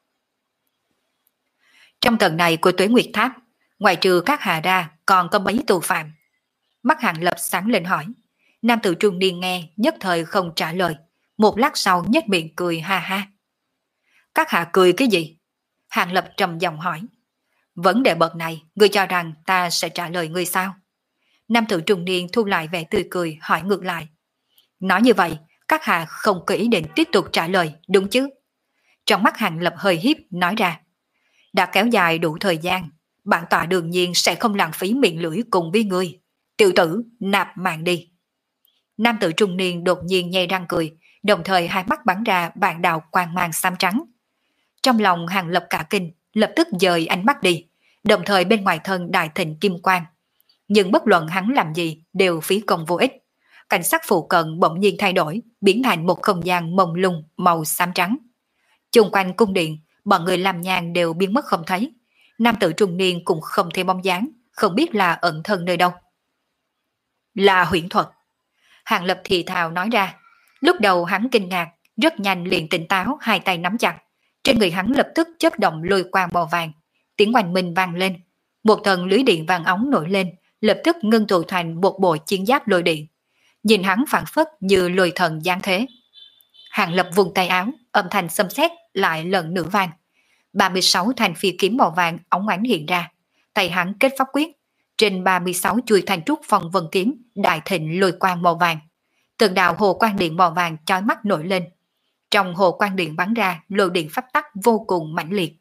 Trong tầng này của Tuế Nguyệt Tháp, ngoài trừ các hà ra còn có mấy tù phạm? Mắt Hàng Lập sáng lên hỏi. Nam tử trung niên nghe nhất thời không trả lời, một lát sau nhếch miệng cười ha ha. Các hạ cười cái gì? Hàng Lập trầm giọng hỏi. Vấn đề bậc này, ngươi cho rằng ta sẽ trả lời ngươi sao? Nam tử trung niên thu lại vẻ tươi cười hỏi ngược lại. Nói như vậy, các hạ không có ý định tiếp tục trả lời, đúng chứ? Trong mắt Hàng Lập hơi hiếp nói ra. Đã kéo dài đủ thời gian, bản tọa đương nhiên sẽ không lãng phí miệng lưỡi cùng với ngươi. Tiểu tử, nạp mạng đi. Nam tử trung niên đột nhiên nhe răng cười, đồng thời hai mắt bắn ra vạn đạo quang mang xám trắng. Trong lòng Hàng Lập cả kinh, lập tức dời ánh mắt đi, đồng thời bên ngoài thân đại thịnh kim quang. Nhưng bất luận hắn làm gì đều phí công vô ích. Cảnh sắc phụ cận bỗng nhiên thay đổi, biến thành một không gian mông lung màu xám trắng. Chung quanh cung điện, bọn người làm nhang đều biến mất không thấy. Nam tử trung niên cũng không thấy bóng dáng, không biết là ẩn thân nơi đâu. Là huyễn thuật. Hàng Lập thì thào nói ra. Lúc đầu hắn kinh ngạc, rất nhanh liền tỉnh táo, hai tay nắm chặt. Trên người hắn lập tức chớp động lôi quang màu vàng, tiếng oanh minh vang lên. Một thần lưới điện vàng óng nổi lên, lập tức ngưng tụ thành một bộ chiến giáp lôi điện. Nhìn hắn phản phất như lôi thần giáng thế. Hàng Lập vùng tay áo, âm thanh xâm xét lại lần nữa vang. ba mươi sáu thanh phi kiếm màu vàng óng ánh hiện ra, tay hắn kết pháp quyết, trên ba mươi sáu chuôi thanh trúc phong vân kiếm đại thịnh lôi quang màu vàng. Từng đạo hồ quang điện màu vàng chói mắt nổi lên. Trong hồ quang điện bắn ra lôi điện pháp tắc vô cùng mãnh liệt.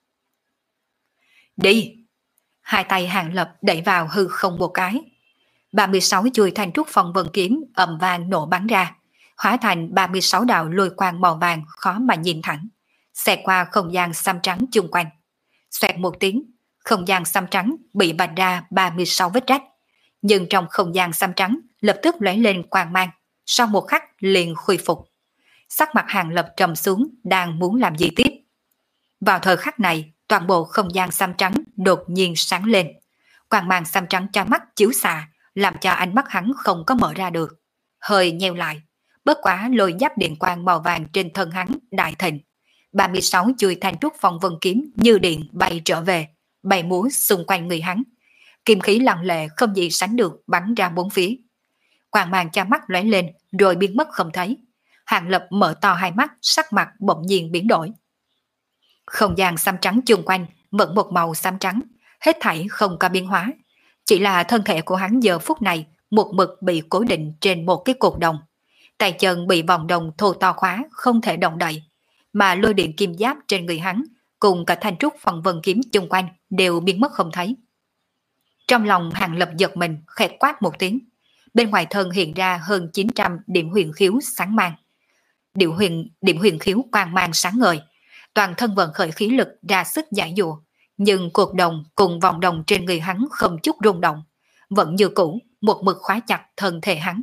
Đi! Hai tay Hàng Lập đẩy vào hư không một cái. ba mươi sáu chuôi thanh trúc phong vân kiếm ầm vang nổ bắn ra, hóa thành ba mươi sáu đạo lôi quang màu vàng khó mà nhìn thẳng, xẹt qua không gian xám trắng chung quanh. Xoẹt một tiếng, không gian xám trắng bị vạch ra ba mươi sáu vết rách, nhưng trong không gian xám trắng lập tức lóe lên quang mang, sau một khắc liền khôi phục. Sắc mặt Hàng Lập trầm xuống, đang muốn làm gì tiếp. Vào thời khắc này, toàn bộ không gian xám trắng đột nhiên sáng lên, quang mang xám trắng cho mắt chiếu xạ, làm cho ánh mắt hắn không có mở ra được, hơi nheo lại. Bất quá lôi giáp điện quang màu vàng trên thân hắn đại thịnh, ba mươi sáu chuôi thanh trúc phong vân kiếm như điện bay trở về, bay múa xung quanh người hắn. Kim khí lặng lệ không gì sánh được bắn ra bốn phía. Quang mang cho mắt lóe lên rồi biến mất không thấy. Hàng Lập mở to hai mắt, sắc mặt bỗng nhiên biến đổi. Không gian xám trắng chung quanh vẫn một màu xám trắng, hết thảy không có biến hóa. Chỉ là thân thể của hắn giờ phút này một mực bị cố định trên một cái cột đồng. Tay chân bị vòng đồng thô to khóa, không thể động đậy. Mà lôi điện kim giáp trên người hắn cùng cả thanh trúc phong vân kiếm chung quanh đều biến mất không thấy. Trong lòng Hàng Lập giật mình, khẽ quát một tiếng. Bên ngoài thân hiện ra hơn chín trăm điểm huyền khiếu sáng mang. Điểm huyền, điểm huyền khiếu quang mang sáng ngời. Toàn thân vận khởi khí lực ra sức giải dụa. Nhưng cột đồng cùng vòng đồng trên người hắn không chút rung động. Vẫn như cũ, một mực khóa chặt thân thể hắn.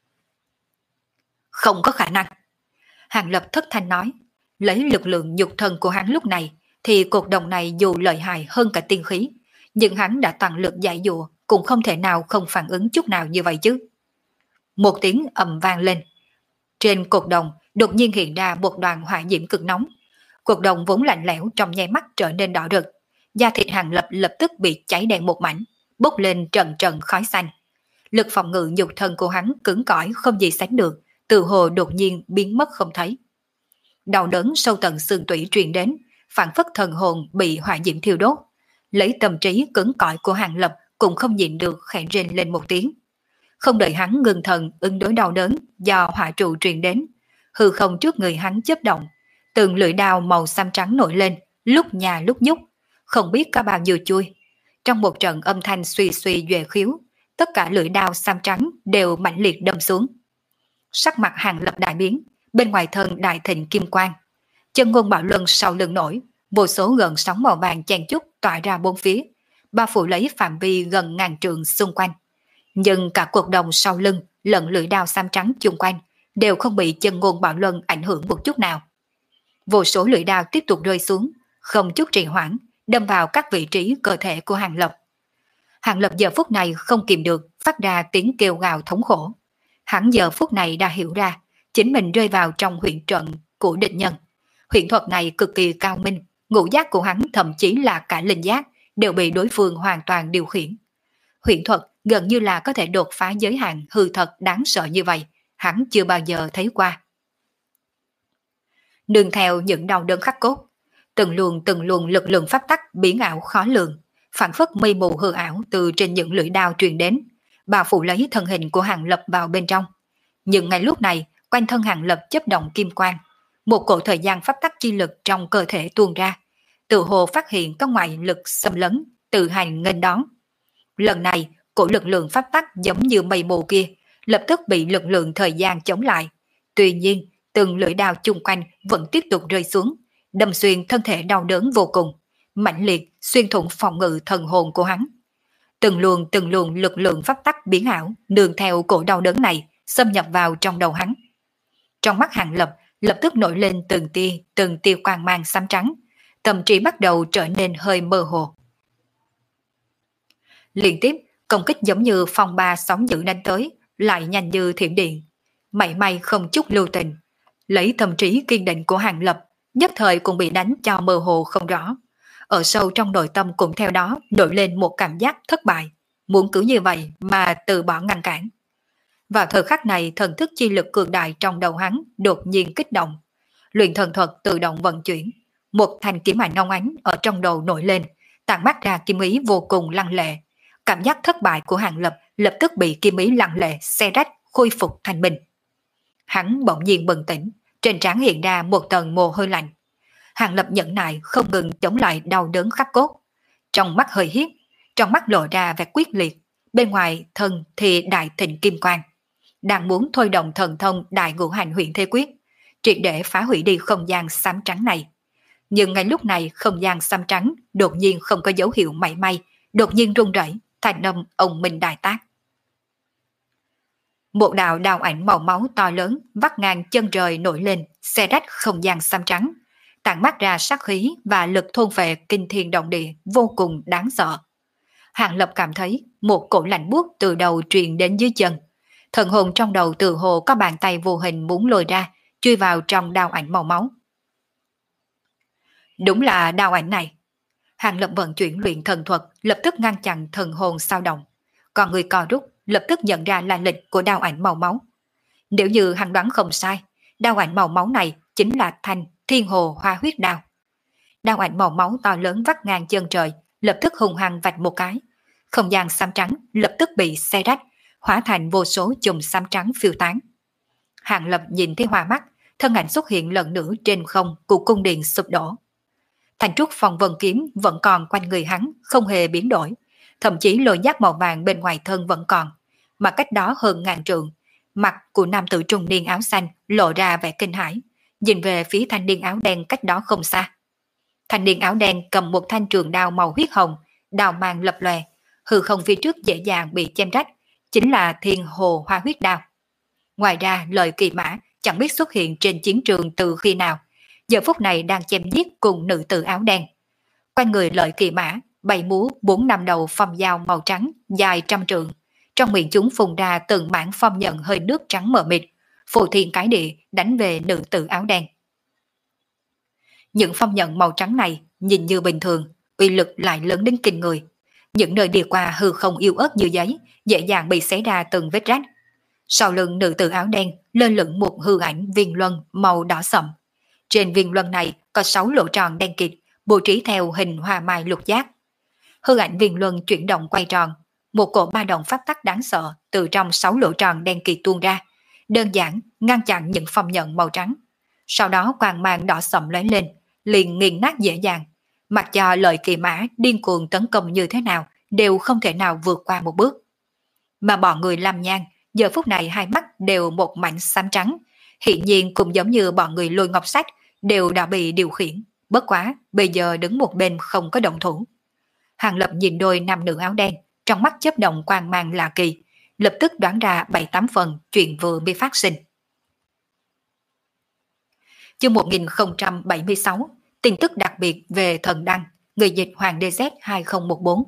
Không có khả năng. Hàng Lập thất thanh nói. Lấy lực lượng nhục thân của hắn lúc này, thì cột đồng này dù lợi hại hơn cả tiên khí, nhưng hắn đã toàn lực giải dụa, cũng không thể nào không phản ứng chút nào như vậy chứ. Một tiếng ầm vang lên. Trên cột đồng đột nhiên hiện ra một đoàn hỏa diễm cực nóng. Cột đồng vốn lạnh lẽo trong nháy mắt trở nên đỏ rực. Da thịt Hàng Lập lập tức bị cháy đen một mảnh, bốc lên trần trần khói xanh. Lực phòng ngự nhục thân của hắn cứng cỏi không gì sánh được, từ hồ đột nhiên biến mất không thấy. Đau đớn sâu tận xương tủy truyền đến, phản phất thần hồn bị hỏa diễm thiêu đốt. Lấy tâm trí cứng cỏi của Hàng Lập cũng không nhịn được khẽ rên lên một tiếng. Không đợi hắn ngừng thần ứng đối đau đớn do hỏa trụ truyền đến, hư không trước người hắn chớp động, từng lưỡi đao màu xám trắng nổi lên, lúc nhà lúc nhúc, không biết có bao nhiêu chui. Trong một trận âm thanh suy suy duệ khiếu, tất cả lưỡi đao xám trắng đều mãnh liệt đâm xuống. Sắc mặt Hàng Lập đại biến, bên ngoài thân đại thịnh kim quang. Chân ngôn bạo luân sau lưng nổi, vô số gần sóng màu vàng chen chúc tỏa ra bốn phía, bao phủ lấy phạm vi gần ngàn trượng xung quanh. Nhưng cả cột đồng sau lưng lẫn lưỡi đao xám trắng chung quanh đều không bị chân ngôn bạo luân ảnh hưởng một chút nào. Vô số lưỡi đao tiếp tục rơi xuống, không chút trì hoãn, đâm vào các vị trí cơ thể của Hàng Lập. Hàng Lập giờ phút này không kìm được, phát ra tiếng kêu gào thống khổ. Hắn giờ phút này đã hiểu ra, chính mình rơi vào trong huyễn trận của địch nhân. Huyễn thuật này cực kỳ cao minh, ngũ giác của hắn thậm chí là cả linh giác đều bị đối phương hoàn toàn điều khiển. Huyễn thuật gần như là có thể đột phá giới hạn hư thật đáng sợ như vậy, hắn chưa bao giờ thấy qua. Nương theo những đau đớn khắc cốt, từng luồng từng luồng lực lượng pháp tắc biến ảo khó lường, phản phất mây mù hư ảo từ trên những lưỡi đao truyền đến, bao phủ lấy thân hình của Hàng Lập vào bên trong. Nhưng ngay lúc này, quanh thân Hàng Lập chớp động kim quang, một cổ thời gian pháp tắc chi lực trong cơ thể tuôn ra, tự hồ phát hiện có ngoại lực xâm lấn, tự hành nghênh đón. Lần này, cổ lực lượng pháp tắc giống như mây mù kia, lập tức bị lực lượng thời gian chống lại. Tuy nhiên, từng lưỡi đao chung quanh vẫn tiếp tục rơi xuống, đâm xuyên thân thể đau đớn vô cùng, mãnh liệt xuyên thủng phòng ngự thần hồn của hắn. Từng luồng từng luồng lực lượng pháp tắc biến ảo nương theo cổ đau đớn này xâm nhập vào trong đầu hắn. Trong mắt Hàng Lập lập tức nổi lên từng tia từng tia quang mang xám trắng, tâm trí bắt đầu trở nên hơi mơ hồ. Liên tiếp công kích giống như phong ba sóng dữ đánh tới, lại nhanh như thiểm điện, mảy may không chút lưu tình. Lấy tâm trí kiên định của Hàng Lập, nhất thời cũng bị đánh cho mơ hồ không rõ. Ở sâu trong nội tâm cũng theo đó nổi lên một cảm giác thất bại, muốn cứ như vậy mà từ bỏ ngăn cản. Vào thời khắc này, thần thức chi lực cường đại trong đầu hắn đột nhiên kích động. Luyện thần thuật tự động vận chuyển, một thanh kiếm ảnh óng ánh ở trong đầu nổi lên, tản mát ra kim ý vô cùng lăng lệ. Cảm giác thất bại của Hàng Lập lập tức bị kim ý lăng lệ xé rách, khôi phục thành mình. Hắn bỗng nhiên bừng tỉnh, trên trán hiện ra một tầng mồ hôi lạnh. Hàng Lập nhẫn nại không ngừng chống lại đau đớn khắp cốt. Trong mắt hơi hiếp, trong mắt lộ ra vẻ quyết liệt, bên ngoài thân thì đại thịnh kim quang. Đang muốn thôi động thần thông đại ngũ hành huyện thế quyết, triệt để phá hủy đi không gian xám trắng này. Nhưng ngay lúc này không gian xám trắng đột nhiên không có dấu hiệu mảy may, đột nhiên rung rẩy, thành âm ông minh đại tác. Một đạo đao ảnh màu máu to lớn vắt ngang chân trời nổi lên, xé rách không gian xám trắng, tản mát ra sát khí và lực thôn phệ kinh thiên động địa vô cùng đáng sợ. Hàng Lập cảm thấy một cổ lạnh buốt từ đầu truyền đến dưới chân. Thần hồn trong đầu từ hồ có bàn tay vô hình muốn lôi ra, chui vào trong đao ảnh màu máu. Đúng là đao ảnh này. Hàng Lập vận chuyển luyện thần thuật, lập tức ngăn chặn thần hồn sao động. Còn người co rút, lập tức nhận ra là lịch của đao ảnh màu máu. Nếu như hắn đoán không sai, đao ảnh màu máu này chính là thanh thiên hồ hoa huyết đao. Đao ảnh màu máu to lớn vắt ngang chân trời, lập tức hung hăng vạch một cái. Không gian xám trắng lập tức bị xé rách, hóa thành vô số chùm xám trắng phiêu tán. Hàng Lập nhìn thấy hoa mắt, thân ảnh xuất hiện lần nữa trên không của cung điện sụp đổ. Thành trúc phong vân kiếm vẫn còn quanh người hắn, không hề biến đổi, thậm chí lôi giác màu vàng bên ngoài thân vẫn còn, mà cách đó hơn ngàn trượng, mặt của nam tử trung niên áo xanh lộ ra vẻ kinh hãi, nhìn về phía thanh niên áo đen cách đó không xa. Thanh niên áo đen cầm một thanh trường đao màu huyết hồng, đao mang lập lòe, hư không phía trước dễ dàng bị chém rách, chính là thiên hồ hoa huyết đao. Ngoài ra lời kỳ mã chẳng biết xuất hiện trên chiến trường từ khi nào, giờ phút này đang chém giết cùng nữ tử áo đen. Quanh người lợi kỳ mã bày múa bốn năm đầu phong dao màu trắng dài trăm trượng, trong miệng chúng phun ra từng mảng phong nhận hơi nước trắng mờ mịt, phù thiên cái địa đánh về nữ tử áo đen. Những phong nhận màu trắng này nhìn như bình thường, uy lực lại lớn đến kinh người. Những nơi đi qua hư không yếu ớt như giấy, dễ dàng bị xé ra từng vết rách. Sau lưng nữ tử áo đen lơ lửng một hư ảnh viên luân màu đỏ sậm. Trên viên luân này có sáu lỗ tròn đen kịt, bố trí theo hình hoa mai lục giác. Hư ảnh viên luân chuyển động quay tròn, một cổ ba động pháp tắc đáng sợ từ trong sáu lỗ tròn đen kịt tuôn ra, đơn giản ngăn chặn những phong nhận màu trắng. Sau đó quang mang đỏ sậm lóe lên, liền nghiền nát dễ dàng. Mặc cho lợi kỳ mã điên cuồng tấn công như thế nào đều không thể nào vượt qua một bước. Mà bọn người làm nhang giờ phút này hai mắt đều một mảnh xám trắng, hiện nhiên cũng giống như bọn người Lôi Ngọc Sách đều đã bị điều khiển, bất quá bây giờ đứng một bên không có động thủ. Hàng Lập nhìn đôi nam nữ áo đen, trong mắt chớp động quang mang lạ kỳ, lập tức đoán ra bảy tám phần chuyện vừa bị phát sinh. Chương một nghìn không trăm bảy mươi sáu, tin tức đặc biệt về thần đăng, người dịch Hoàng đê dét hai không một bốn.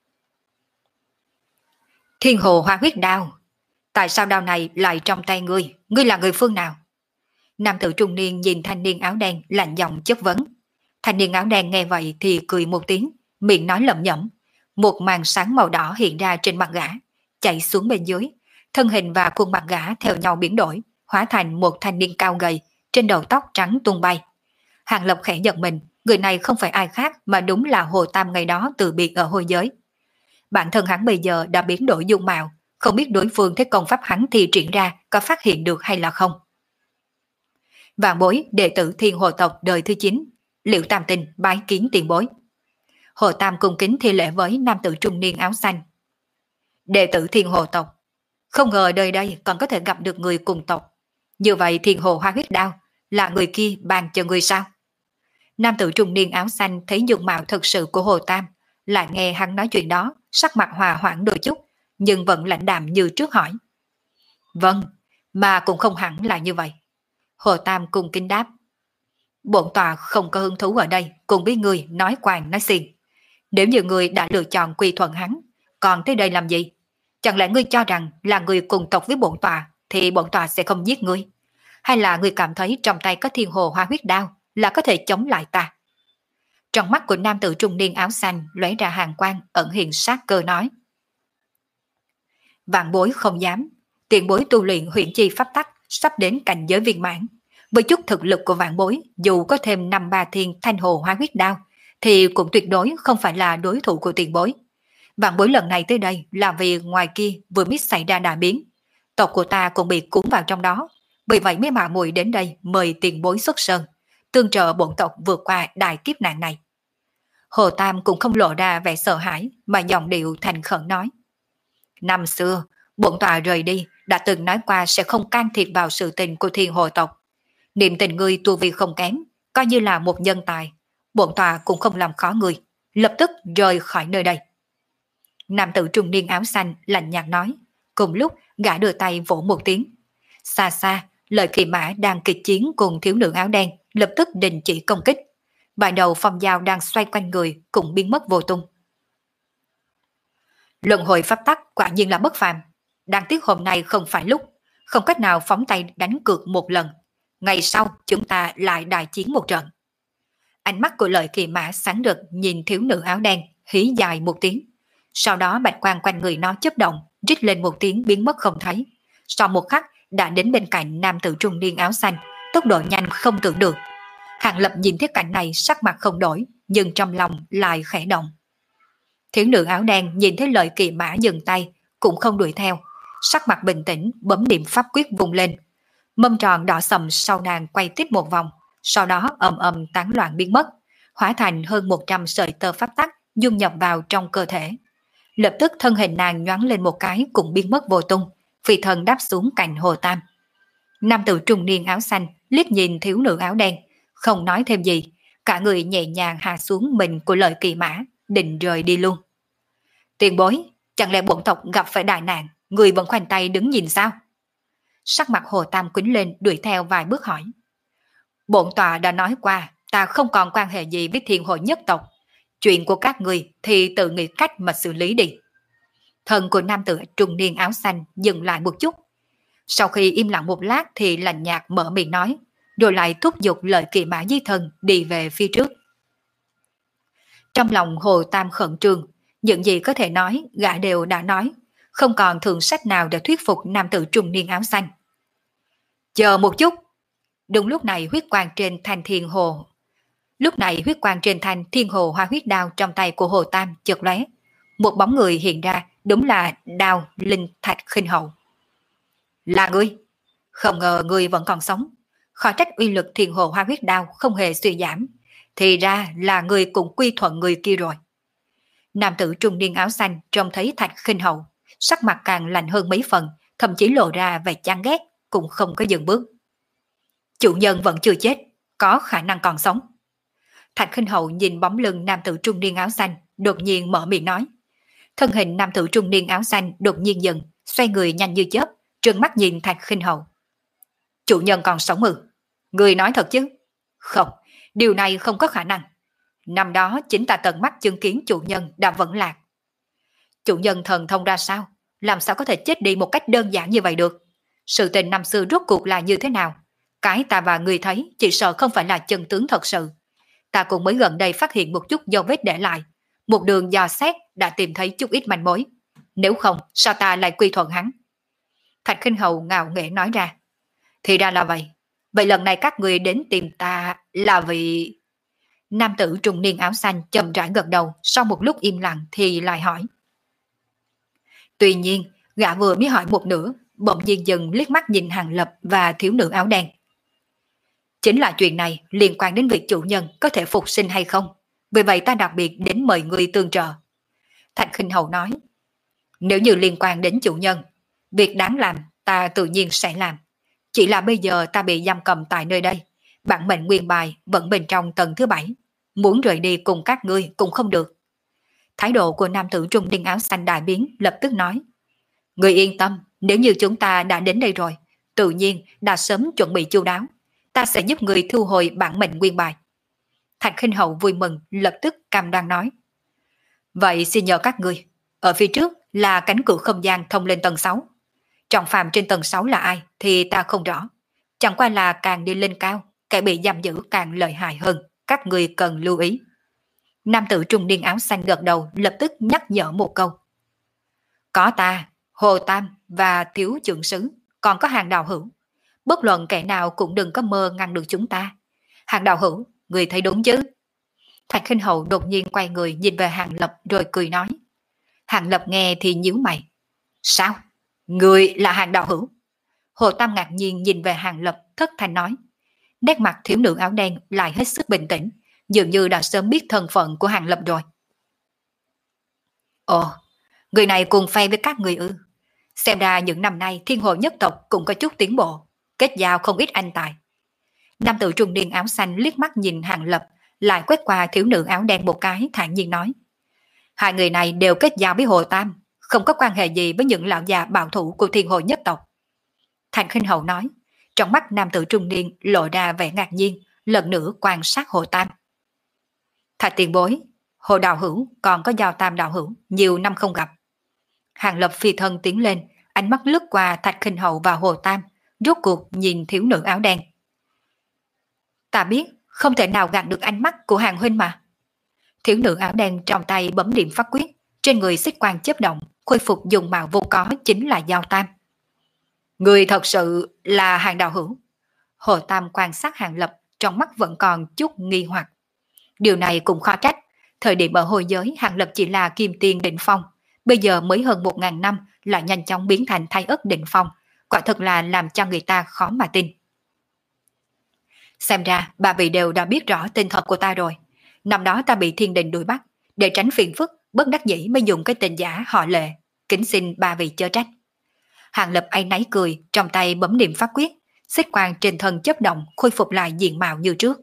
Thiên hồ hoa huyết đao, tại sao đao này lại trong tay ngươi? Ngươi là người phương nào? Nam tử trung niên nhìn thanh niên áo đen lạnh giọng chất vấn. Thanh niên áo đen nghe vậy thì cười một tiếng, miệng nói lẩm nhẩm. Một màn sáng màu đỏ hiện ra trên mặt gã, chạy xuống bên dưới. Thân hình và khuôn mặt gã theo nhau biến đổi, hóa thành một thanh niên cao gầy, trên đầu tóc trắng tung bay. Hàng Lập khẽ giật mình, người này không phải ai khác mà đúng là Hồ Tam ngày đó từ biệt ở hôi giới. Bản thân hắn bây giờ đã biến đổi dung mạo, không biết đối phương thấy công pháp hắn thi triển ra có phát hiện được hay là không. Vạn bối đệ tử Thiên Hồ tộc đời thứ chín, Liễu Tam Tinh bái kiến tiền bối. Hồ Tam cung kính thi lễ với nam tử trung niên áo xanh. Đệ tử Thiên Hồ tộc, không ngờ đời đây còn có thể gặp được người cùng tộc. Như vậy Thiên Hồ hoa huyết đao là người kia ban cho người sao? Nam tử trung niên áo xanh thấy dung mạo thật sự của Hồ Tam, lại nghe hắn nói chuyện đó, sắc mặt hòa hoãn đôi chút, nhưng vẫn lãnh đạm như trước hỏi. Vâng, mà cũng không hẳn là như vậy. Hồ Tam cung kính đáp. Bổn tòa không có hứng thú ở đây cùng với người nói quàng nói xiên. Nếu như người đã lựa chọn quy thuận hắn, còn tới đây làm gì? Chẳng lẽ ngươi cho rằng là người cùng tộc với bổn tòa thì bổn tòa sẽ không giết ngươi? Hay là ngươi cảm thấy trong tay có thiên hồ hoa huyết đao là có thể chống lại ta? Trong mắt của nam tử trung niên áo xanh lóe ra hàng quang ẩn hiện sát cơ nói. Vạn bối không dám, tiền bối tu luyện huyền chi pháp tắc sắp đến cảnh giới viên mãn. Với chút thực lực của vạn bối, dù có thêm năm ba thiên thanh hồ hoa huyết đao, thì cũng tuyệt đối không phải là đối thủ của tiền bối. Vạn bối lần này tới đây là vì ngoài kia vừa mới xảy ra đại biến. Tộc của ta cũng bị cuốn vào trong đó. Vì vậy mới mà muội đến đây mời tiền bối xuất sơn, tương trợ bổn tộc vượt qua đại kiếp nạn này. Hồ Tam cũng không lộ ra vẻ sợ hãi mà giọng điệu thành khẩn nói. Năm xưa, bổn tọa rời đi đã từng nói qua sẽ không can thiệp vào sự tình của thiên hồ tộc. Niệm tình ngươi tu vi không kém, coi như là một nhân tài. Bổn tọa cũng không làm khó ngươi, lập tức rời khỏi nơi đây. Nam tử trung niên áo xanh lạnh nhạt nói, cùng lúc gã đưa tay vỗ một tiếng. Xa xa, Lợi Kỳ Mã đang kịch chiến cùng thiếu nữ áo đen lập tức đình chỉ công kích. Vài đầu phong dao đang xoay quanh người cũng biến mất vô tung. Luân hồi pháp tắc quả nhiên là bất phàm. Đáng tiếc hôm nay không phải lúc, không cách nào phóng tay đánh cược một lần. Ngày sau chúng ta lại đại chiến một trận. Ánh mắt của Lợi Kỳ Mã sáng rực nhìn thiếu nữ áo đen, hí dài một tiếng. Sau đó bạch quang quanh người nó chớp động, rít lên một tiếng biến mất không thấy. Sau một khắc đã đến bên cạnh nam tử trung niên áo xanh, tốc độ nhanh không tưởng được. Hàng Lập nhìn thấy cảnh này sắc mặt không đổi, nhưng trong lòng lại khẽ động. Thiếu nữ áo đen nhìn thấy Lợi Kỳ Mã dừng tay, cũng không đuổi theo, sắc mặt bình tĩnh bấm niệm pháp quyết vùng lên. Mâm tròn đỏ sầm sau nàng quay tiếp một vòng, sau đó ầm ầm tán loạn biến mất, hóa thành hơn một trăm sợi tơ pháp tắc dung nhập vào trong cơ thể. Lập tức thân hình nàng nhoáng lên một cái cũng biến mất vô tung, phi thân đáp xuống cạnh Hồ Tam. Nam tử trung niên áo xanh liếc nhìn thiếu nữ áo đen, không nói thêm gì, cả người nhẹ nhàng hạ xuống mình của Lợi Kỳ Mã, định rời đi luôn. Tiền bối, chẳng lẽ bổn tộc gặp phải đại nạn, người vẫn khoanh tay đứng nhìn sao? Sắc mặt Hồ Tam quýnh lên đuổi theo vài bước hỏi. Bổn tọa đã nói qua, ta không còn quan hệ gì với thiên hội nhất tộc. Chuyện của các người thì tự nghĩ cách mà xử lý đi. Thân của nam tử trung niên áo xanh dừng lại một chút. Sau khi im lặng một lát thì lạnh nhạt mở miệng nói, rồi lại thúc giục Lợi Kỳ Mã di thân đi về phía trước. Trong lòng Hồ Tam khẩn trương, những gì có thể nói gã đều đã nói, không còn thường sách nào để thuyết phục nam tử trung niên áo xanh. Chờ một chút. Đúng lúc này huyết quang trên thanh thiên hồ. Lúc này huyết quang trên thanh thiên hồ hoa huyết đao trong tay của Hồ Tam chợt lóe, một bóng người hiện ra, đúng là Đao Linh Thạch Khinh Hậu. Là ngươi? Không ngờ ngươi vẫn còn sống. Khó trách uy lực thiên hồ hoa huyết đao không hề suy giảm, thì ra là ngươi cũng quy thuận người kia rồi. Nam tử trung niên áo xanh trông thấy Thạch Khinh Hậu, sắc mặt càng lạnh hơn mấy phần, thậm chí lộ ra vẻ chán ghét, cũng không có dừng bước. Chủ nhân vẫn chưa chết, có khả năng còn sống. Thạch Khinh Hậu nhìn bóng lưng nam tử trung niên áo xanh, đột nhiên mở miệng nói. Thân hình nam tử trung niên áo xanh đột nhiên dừng, xoay người nhanh như chớp, trừng mắt nhìn Thạch Khinh Hậu. Chủ nhân còn sống ư? Người nói thật chứ? Không, điều này không có khả năng. Năm đó chính ta tận mắt chứng kiến chủ nhân đã vẫn lạc. Chủ nhân thần thông ra sao? Làm sao có thể chết đi một cách đơn giản như vậy được? Sự tình năm xưa rốt cuộc là như thế nào? Cái ta và người thấy chỉ sợ không phải là chân tướng thật sự. Ta cũng mới gần đây phát hiện một chút dấu vết để lại. Một đường dò xét đã tìm thấy chút ít manh mối. Nếu không, sao ta lại quy thuận hắn? Thạch Khinh Hậu ngạo nghễ nói ra. Thì ra là vậy. Vậy lần này các người đến tìm ta là vì... Nam tử trung niên áo xanh chậm rãi gật đầu, sau một lúc im lặng thì lại hỏi. Tuy nhiên, gã vừa mới hỏi một nửa, bỗng nhiên dừng liếc mắt nhìn Hàng Lập và thiếu nữ áo đen. Chính là chuyện này liên quan đến việc chủ nhân có thể phục sinh hay không. Vì vậy ta đặc biệt đến mời người tương trợ. Thạch Khinh Hậu nói. Nếu như liên quan đến chủ nhân, việc đáng làm ta tự nhiên sẽ làm. Chỉ là bây giờ ta bị giam cầm tại nơi đây. Bản mệnh nguyên bài vẫn bên trong tầng thứ bảy. Muốn rời đi cùng các ngươi cũng không được. Thái độ của nam tử trung niên áo xanh đại biến, lập tức nói. Người yên tâm, nếu như chúng ta đã đến đây rồi, tự nhiên đã sớm chuẩn bị chu đáo. Ta sẽ giúp người thu hồi bản mệnh nguyên bài. Thạch Khinh Hậu vui mừng, lập tức cam đoan nói. Vậy xin nhờ các ngươi, ở phía trước là cánh cửa không gian thông lên tầng sáu. Trọng phàm trên tầng sáu là ai thì ta không rõ. Chẳng qua là càng đi lên cao, kẻ bị giam giữ càng lợi hại hơn, các ngươi cần lưu ý. Nam tử trung niên áo xanh gật đầu, lập tức nhắc nhở một câu. Có ta, Hồ Tam và thiếu trưởng sứ, còn có Hàng đạo hữu. Bất luận kẻ nào cũng đừng có mơ ngăn được chúng ta. Hàng đạo hữu, người thấy đúng chứ? Thạch Khinh Hậu đột nhiên quay người nhìn về Hàng Lập rồi cười nói. Hàng Lập nghe thì nhíu mày. Sao? Người là Hàng đạo hữu? Hồ Tam ngạc nhiên nhìn về Hàng Lập, thất thanh nói. Nét mặt thiếu nữ áo đen lại hết sức bình tĩnh, dường như đã sớm biết thân phận của Hàng Lập rồi. Ồ, người này cùng phe với các người ư? Xem ra những năm nay thiên hồ nhất tộc cũng có chút tiến bộ, kết giao không ít anh tài. Nam tử trung niên áo xanh liếc mắt nhìn Hàng Lập, lại quét qua thiếu nữ áo đen một cái, thản nhiên nói. Hai người này đều kết giao với Hồ Tam, không có quan hệ gì với những lão già bảo thủ của thiên hồ nhất tộc. Thành Khinh Hầu nói, trong mắt nam tử trung niên lộ ra vẻ ngạc nhiên, lần nữa quan sát Hồ Tam. Thạch tiền bối, Hồ đạo hữu còn có giao Tam đạo hữu, nhiều năm không gặp. Hàng Lập phi thân tiến lên, ánh mắt lướt qua Thạch Khinh Hầu và Hồ Tam, rốt cuộc nhìn thiếu nữ áo đen. Ta biết, không thể nào gạt được ánh mắt của Hàng huynh mà. Thiếu nữ áo đen trong tay bấm điểm pháp quyết, trên người xích quang chớp động, khôi phục dùng mạo vô có chính là giao Tam. Người thật sự là Hàng đạo hữu. Hồ Tam quan sát Hàng Lập, trong mắt vẫn còn chút nghi hoặc. Điều này cũng khó trách, thời điểm ở hồi giới Hàng Lập chỉ là kim tiên đỉnh phong, bây giờ mới hơn một ngàn năm lại nhanh chóng biến thành thái ất đỉnh phong, quả thật là làm cho người ta khó mà tin. Xem ra ba vị đều đã biết rõ tên thật của ta rồi. Năm đó ta bị thiên đình đuổi bắt, để tránh phiền phức, bất đắc dĩ mới dùng cái tên giả họ Lệ, kính xin ba vị chớ trách. Hàng Lập áy náy cười, trong tay bấm niệm pháp quyết, xích quang trên thân chớp động, khôi phục lại diện mạo như trước.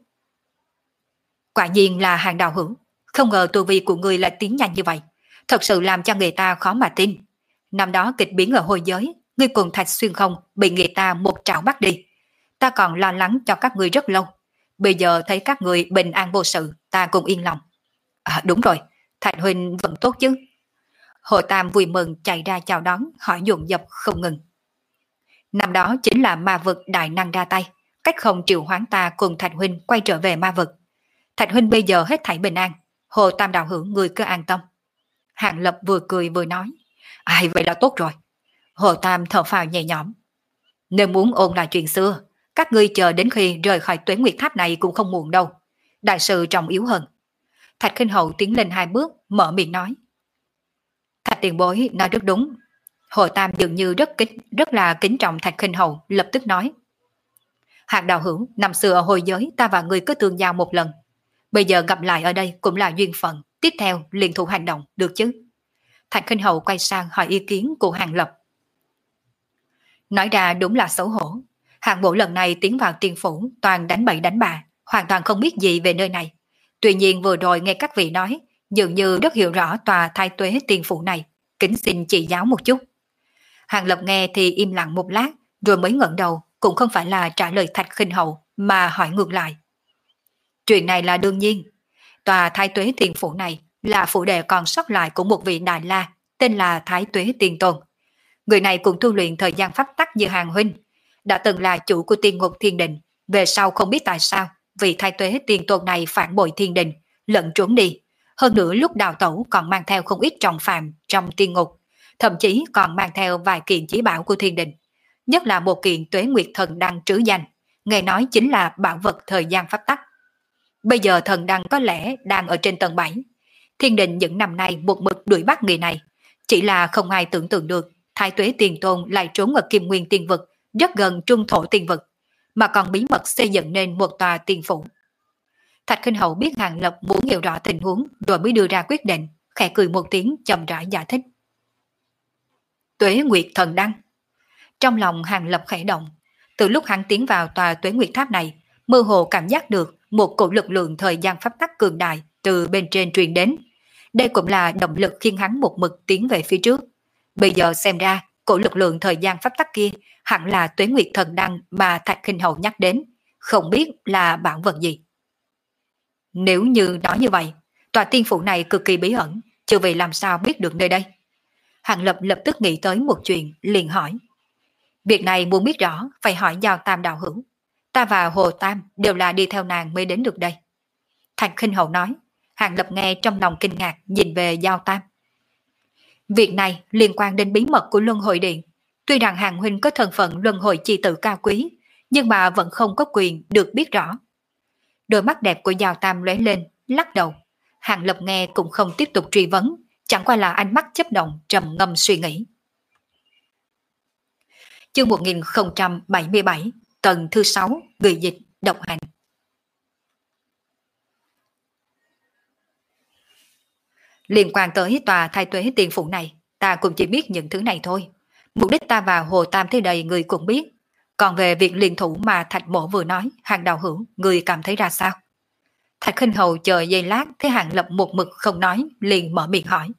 Quả nhiên là Hàng đạo hữu, không ngờ tu vi của người lại tiến nhanh như vậy, thật sự làm cho người ta khó mà tin. Năm đó kịch biến ở hồi giới, ngươi cùng Thạch Xuyên Không bị người ta một trảo bắt đi, ta còn lo lắng cho các ngươi rất lâu. Bây giờ thấy các người bình an vô sự, ta cũng yên lòng. À, đúng rồi, Thạch huynh vẫn tốt chứ? Hồ Tam vui mừng chạy ra chào đón, hỏi dồn dập không ngừng. Năm đó chính là ma vực đại năng ra tay, cách không triệu hoán ta cùng Thạch huynh quay trở về ma vực. Thạch huynh bây giờ hết thảy bình an, Hồ Tam đạo hữu người cứ an tâm. Hàng Lập vừa cười vừa nói. Ai vậy là tốt rồi. Hồ Tam thở phào nhẹ nhõm. Nếu muốn ôn lại chuyện xưa, các ngươi chờ đến khi rời khỏi Tuế Nguyệt Tháp này cũng không muộn đâu. Đại sự trọng yếu hơn. Thạch Khinh Hầu tiến lên hai bước, mở miệng nói. Thạch tiền bối nói rất đúng. Hồ Tam dường như rất kính, rất là kính trọng Thạch Khinh Hầu, lập tức nói. Hạng đạo hữu, năm xưa ở hồi giới ta và ngươi có tương giao một lần. Bây giờ gặp lại ở đây cũng là duyên phận, tiếp theo liên thủ hành động, được chứ? Thạch Khinh Hầu quay sang hỏi ý kiến của Hàng Lập. Nói ra đúng là xấu hổ. Hạng bộ lần này tiến vào tiên phủ toàn đánh bậy đánh bạ, hoàn toàn không biết gì về nơi này. Tuy nhiên vừa rồi nghe các vị nói, dường như rất hiểu rõ tòa Thái Tuế tiên phủ này, kính xin chỉ giáo một chút. Hàng Lập nghe thì im lặng một lát, rồi mới ngẩng đầu, cũng không phải là trả lời Thạch Khinh Hầu, mà hỏi ngược lại. Chuyện này là đương nhiên. Tòa Thái Tuế tiên phủ này là phủ đệ còn sót lại của một vị Đại La, tên là Thái Tuế Tiên Tôn. Người này cũng tu luyện thời gian pháp tắc như Hàng huynh, đã từng là chủ của tiên ngục thiên đình, về sau không biết tại sao vị Thái Tuế Tiên Tôn này phản bội thiên đình, lẫn trốn đi. Hơn nữa lúc đào tẩu còn mang theo không ít trọng phạm trong tiên ngục, thậm chí còn mang theo vài kiện chí bảo của thiên đình, nhất là một kiện Tuế Nguyệt Thần Đăng trứ danh, nghe nói chính là bảo vật thời gian pháp tắc. Bây giờ thần đăng có lẽ đang ở trên tầng bảy. Thiên đình những năm nay một mực đuổi bắt người này, chỉ là không ai tưởng tượng được Thái Tuế Tiên Tôn lại trốn ở Kim Nguyên Tiên Vực, rất gần Trung Thổ Tiên Vực, mà còn bí mật xây dựng nên một tòa tiên phủ. Thạch Khinh Hầu biết Hàng Lập muốn hiểu rõ tình huống rồi mới đưa ra quyết định, khẽ cười một tiếng chậm rãi giải thích. Tuế Nguyệt Thần Đăng. Trong lòng Hàng Lập khẽ động, từ lúc hắn tiến vào tòa Tuế Nguyệt Tháp này, mơ hồ cảm giác được một cổ lực lượng thời gian pháp tắc cường đại từ bên trên truyền đến. Đây cũng là động lực khiến hắn một mực tiến về phía trước. Bây giờ xem ra, cổ lực lượng thời gian pháp tắc kia hẳn là Tuế Nguyệt Thần Đăng mà Thạch Khinh Hầu nhắc đến, không biết là bảo vật gì. Nếu như nói như vậy, tòa tiên phủ này cực kỳ bí ẩn, chưa vì làm sao biết được nơi đây. Hàng Lập lập tức nghĩ tới một chuyện, liền hỏi. Việc này muốn biết rõ, phải hỏi Giao Tam đạo hữu. Ta và Hồ Tam đều là đi theo nàng mới đến được đây. Thạch Khinh Hầu nói. Hàng Lập nghe trong lòng kinh ngạc, nhìn về Giao Tam. Việc này liên quan đến bí mật của Luân Hồi Điện. Tuy rằng Hàng huynh có thân phận Luân Hồi chi tử cao quý, nhưng mà vẫn không có quyền được biết rõ. Đôi mắt đẹp của Giao Tam lóe lên, lắc đầu. Hàng Lập nghe cũng không tiếp tục truy vấn, chẳng qua là ánh mắt chấp động trầm ngâm suy nghĩ. Chương một nghìn không trăm bảy mươi bảy, tầng thứ sáu, người dịch, độc hành. Liên quan tới tòa Thái Tuế Tiên Phủ này, ta cũng chỉ biết những thứ này thôi. Mục đích ta vào Hồ Tam thế đây người cũng biết. Còn về việc liên thủ mà Thạch Mộ vừa nói, Hàng đạo hữu, người cảm thấy ra sao? Thạch Khinh Hầu chờ giây lát, thấy Hàng Lập một mực không nói, liền mở miệng hỏi.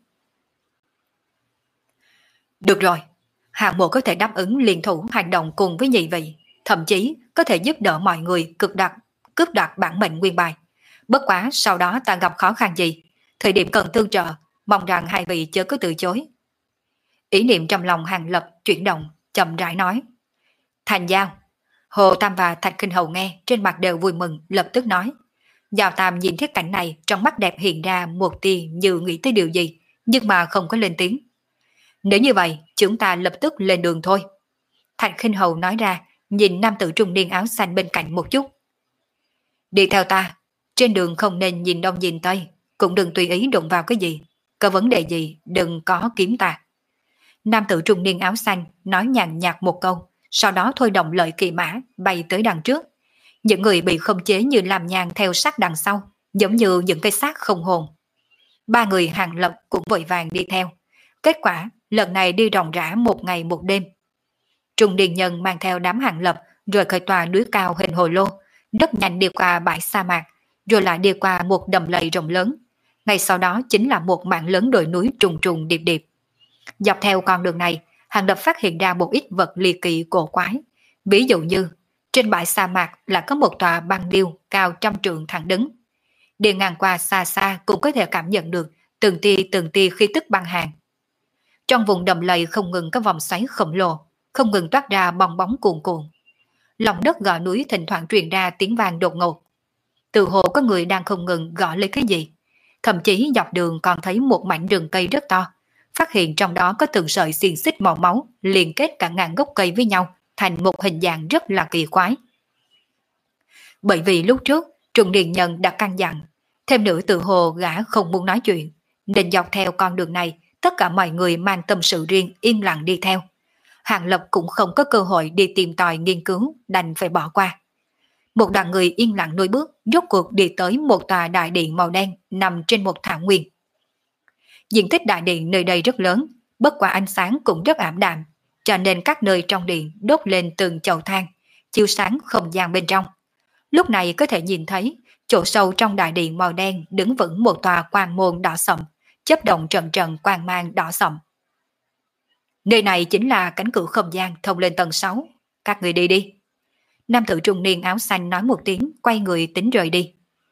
Được rồi, Hàng Mộ có thể đáp ứng liên thủ hành động cùng với nhị vị, thậm chí có thể giúp đỡ mọi người cực đặc, cướp đoạt bản mệnh nguyên bài. Bất quá sau đó ta gặp khó khăn gì, thời điểm cần tương trợ, mong rằng hai vị chớ có từ chối. Ý niệm trong lòng Hàng Lập chuyển động, chậm rãi nói. Thành giao. Hồ Tam và Thạch Khinh Hầu nghe trên mặt đều vui mừng, lập tức nói. Giao Tam nhìn thấy cảnh này, trong mắt đẹp hiện ra một tia như nghĩ tới điều gì, nhưng mà không có lên tiếng. Nếu như vậy, chúng ta lập tức lên đường thôi. Thạch Khinh Hầu nói ra, nhìn nam tử trung niên áo xanh bên cạnh một chút. Đi theo ta, trên đường không nên nhìn đông nhìn tây, cũng đừng tùy ý đụng vào cái gì, có vấn đề gì đừng có kiếm ta. Nam tử trung niên áo xanh nói nhàn nhạt một câu, sau đó thôi động lợi kỳ mã bay tới đằng trước. Những người bị khống chế như làm nhàn theo sát đằng sau, giống như những cái xác không hồn. Ba người Hàng Lập cũng vội vàng đi theo. Kết quả lần này đi ròng rã một ngày một đêm. Trung Điền Nhân mang theo đám Hàng Lập rồi khởi tòa núi cao hình hồ lô, rất nhanh đi qua bãi sa mạc, rồi lại đi qua một đầm lầy rộng lớn. Ngay sau đó chính là một mảng lớn đồi núi trùng trùng điệp điệp. Dọc theo con đường này, Hàng Lập phát hiện ra một ít vật ly kỳ cổ quái. Ví dụ như, trên bãi sa mạc là có một tòa băng điêu cao trăm trượng thẳng đứng. Đi ngang qua xa xa cũng có thể cảm nhận được từng tia từng tia khí tức băng hàng. Trong vùng đầm lầy không ngừng có vòng xoáy khổng lồ, không ngừng toát ra bong bóng cuồn cuộn. Lòng đất gò núi thỉnh thoảng truyền ra tiếng vang đột ngột. Từ hồ có người đang không ngừng gõ lấy cái gì. Thậm chí dọc đường còn thấy một mảnh rừng cây rất to, phát hiện trong đó có từng sợi xiềng xích màu máu liên kết cả ngàn gốc cây với nhau thành một hình dạng rất là kỳ quái. Bởi vì lúc trước Trung Điền Nhân đã căn dặn, thêm nữa từ hồ gã không muốn nói chuyện, nên dọc theo con đường này tất cả mọi người mang tâm sự riêng yên lặng đi theo. Hàng Lập cũng không có cơ hội đi tìm tòi nghiên cứu, đành phải bỏ qua. Một đoàn người yên lặng nối bước, rốt cuộc đi tới một tòa đại điện màu đen nằm trên một thảo nguyên. Diện tích đại điện nơi đây rất lớn, bất quả ánh sáng cũng rất ảm đạm, cho nên các nơi trong điện đốt lên từng chậu than, chiếu sáng không gian bên trong. Lúc này có thể nhìn thấy, chỗ sâu trong đại điện màu đen đứng vững một tòa quang môn đỏ sậm, chớp động trận trận quang mang đỏ sậm. Nơi này chính là cánh cửa không gian thông lên tầng sáu, các người đi đi. Nam tử trung niên áo xanh nói một tiếng, quay người tính rời đi.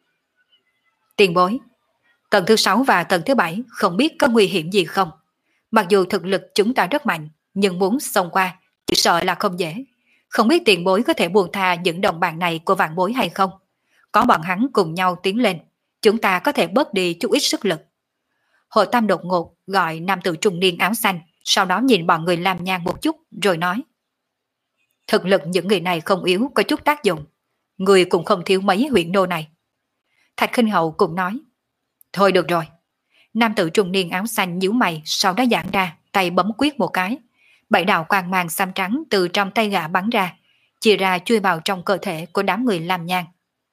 Tiền bối, tầng thứ sáu và tầng thứ bảy không biết có nguy hiểm gì không? Mặc dù thực lực chúng ta rất mạnh, nhưng muốn xông qua, chỉ sợ là không dễ. Không biết tiền bối có thể buông tha những đồng bạn này của vạn bối hay không? Có bọn hắn cùng nhau tiến lên, chúng ta có thể bớt đi chút ít sức lực. Hồ Tam đột ngột gọi nam tử trung niên áo xanh, sau đó nhìn bọn người làm nhang một chút, rồi nói. Thực lực những người này không yếu, có chút tác dụng. Người cũng không thiếu mấy huyện đô này. Thạch Khinh Hầu cũng nói. Thôi được rồi. Nam tử trung niên áo xanh nhíu mày, sau đó giãn ra, tay bấm quyết một cái. Bảy đạo quang mang xám trắng từ trong tay gã bắn ra, chia ra chui vào trong cơ thể của đám người làm nhang.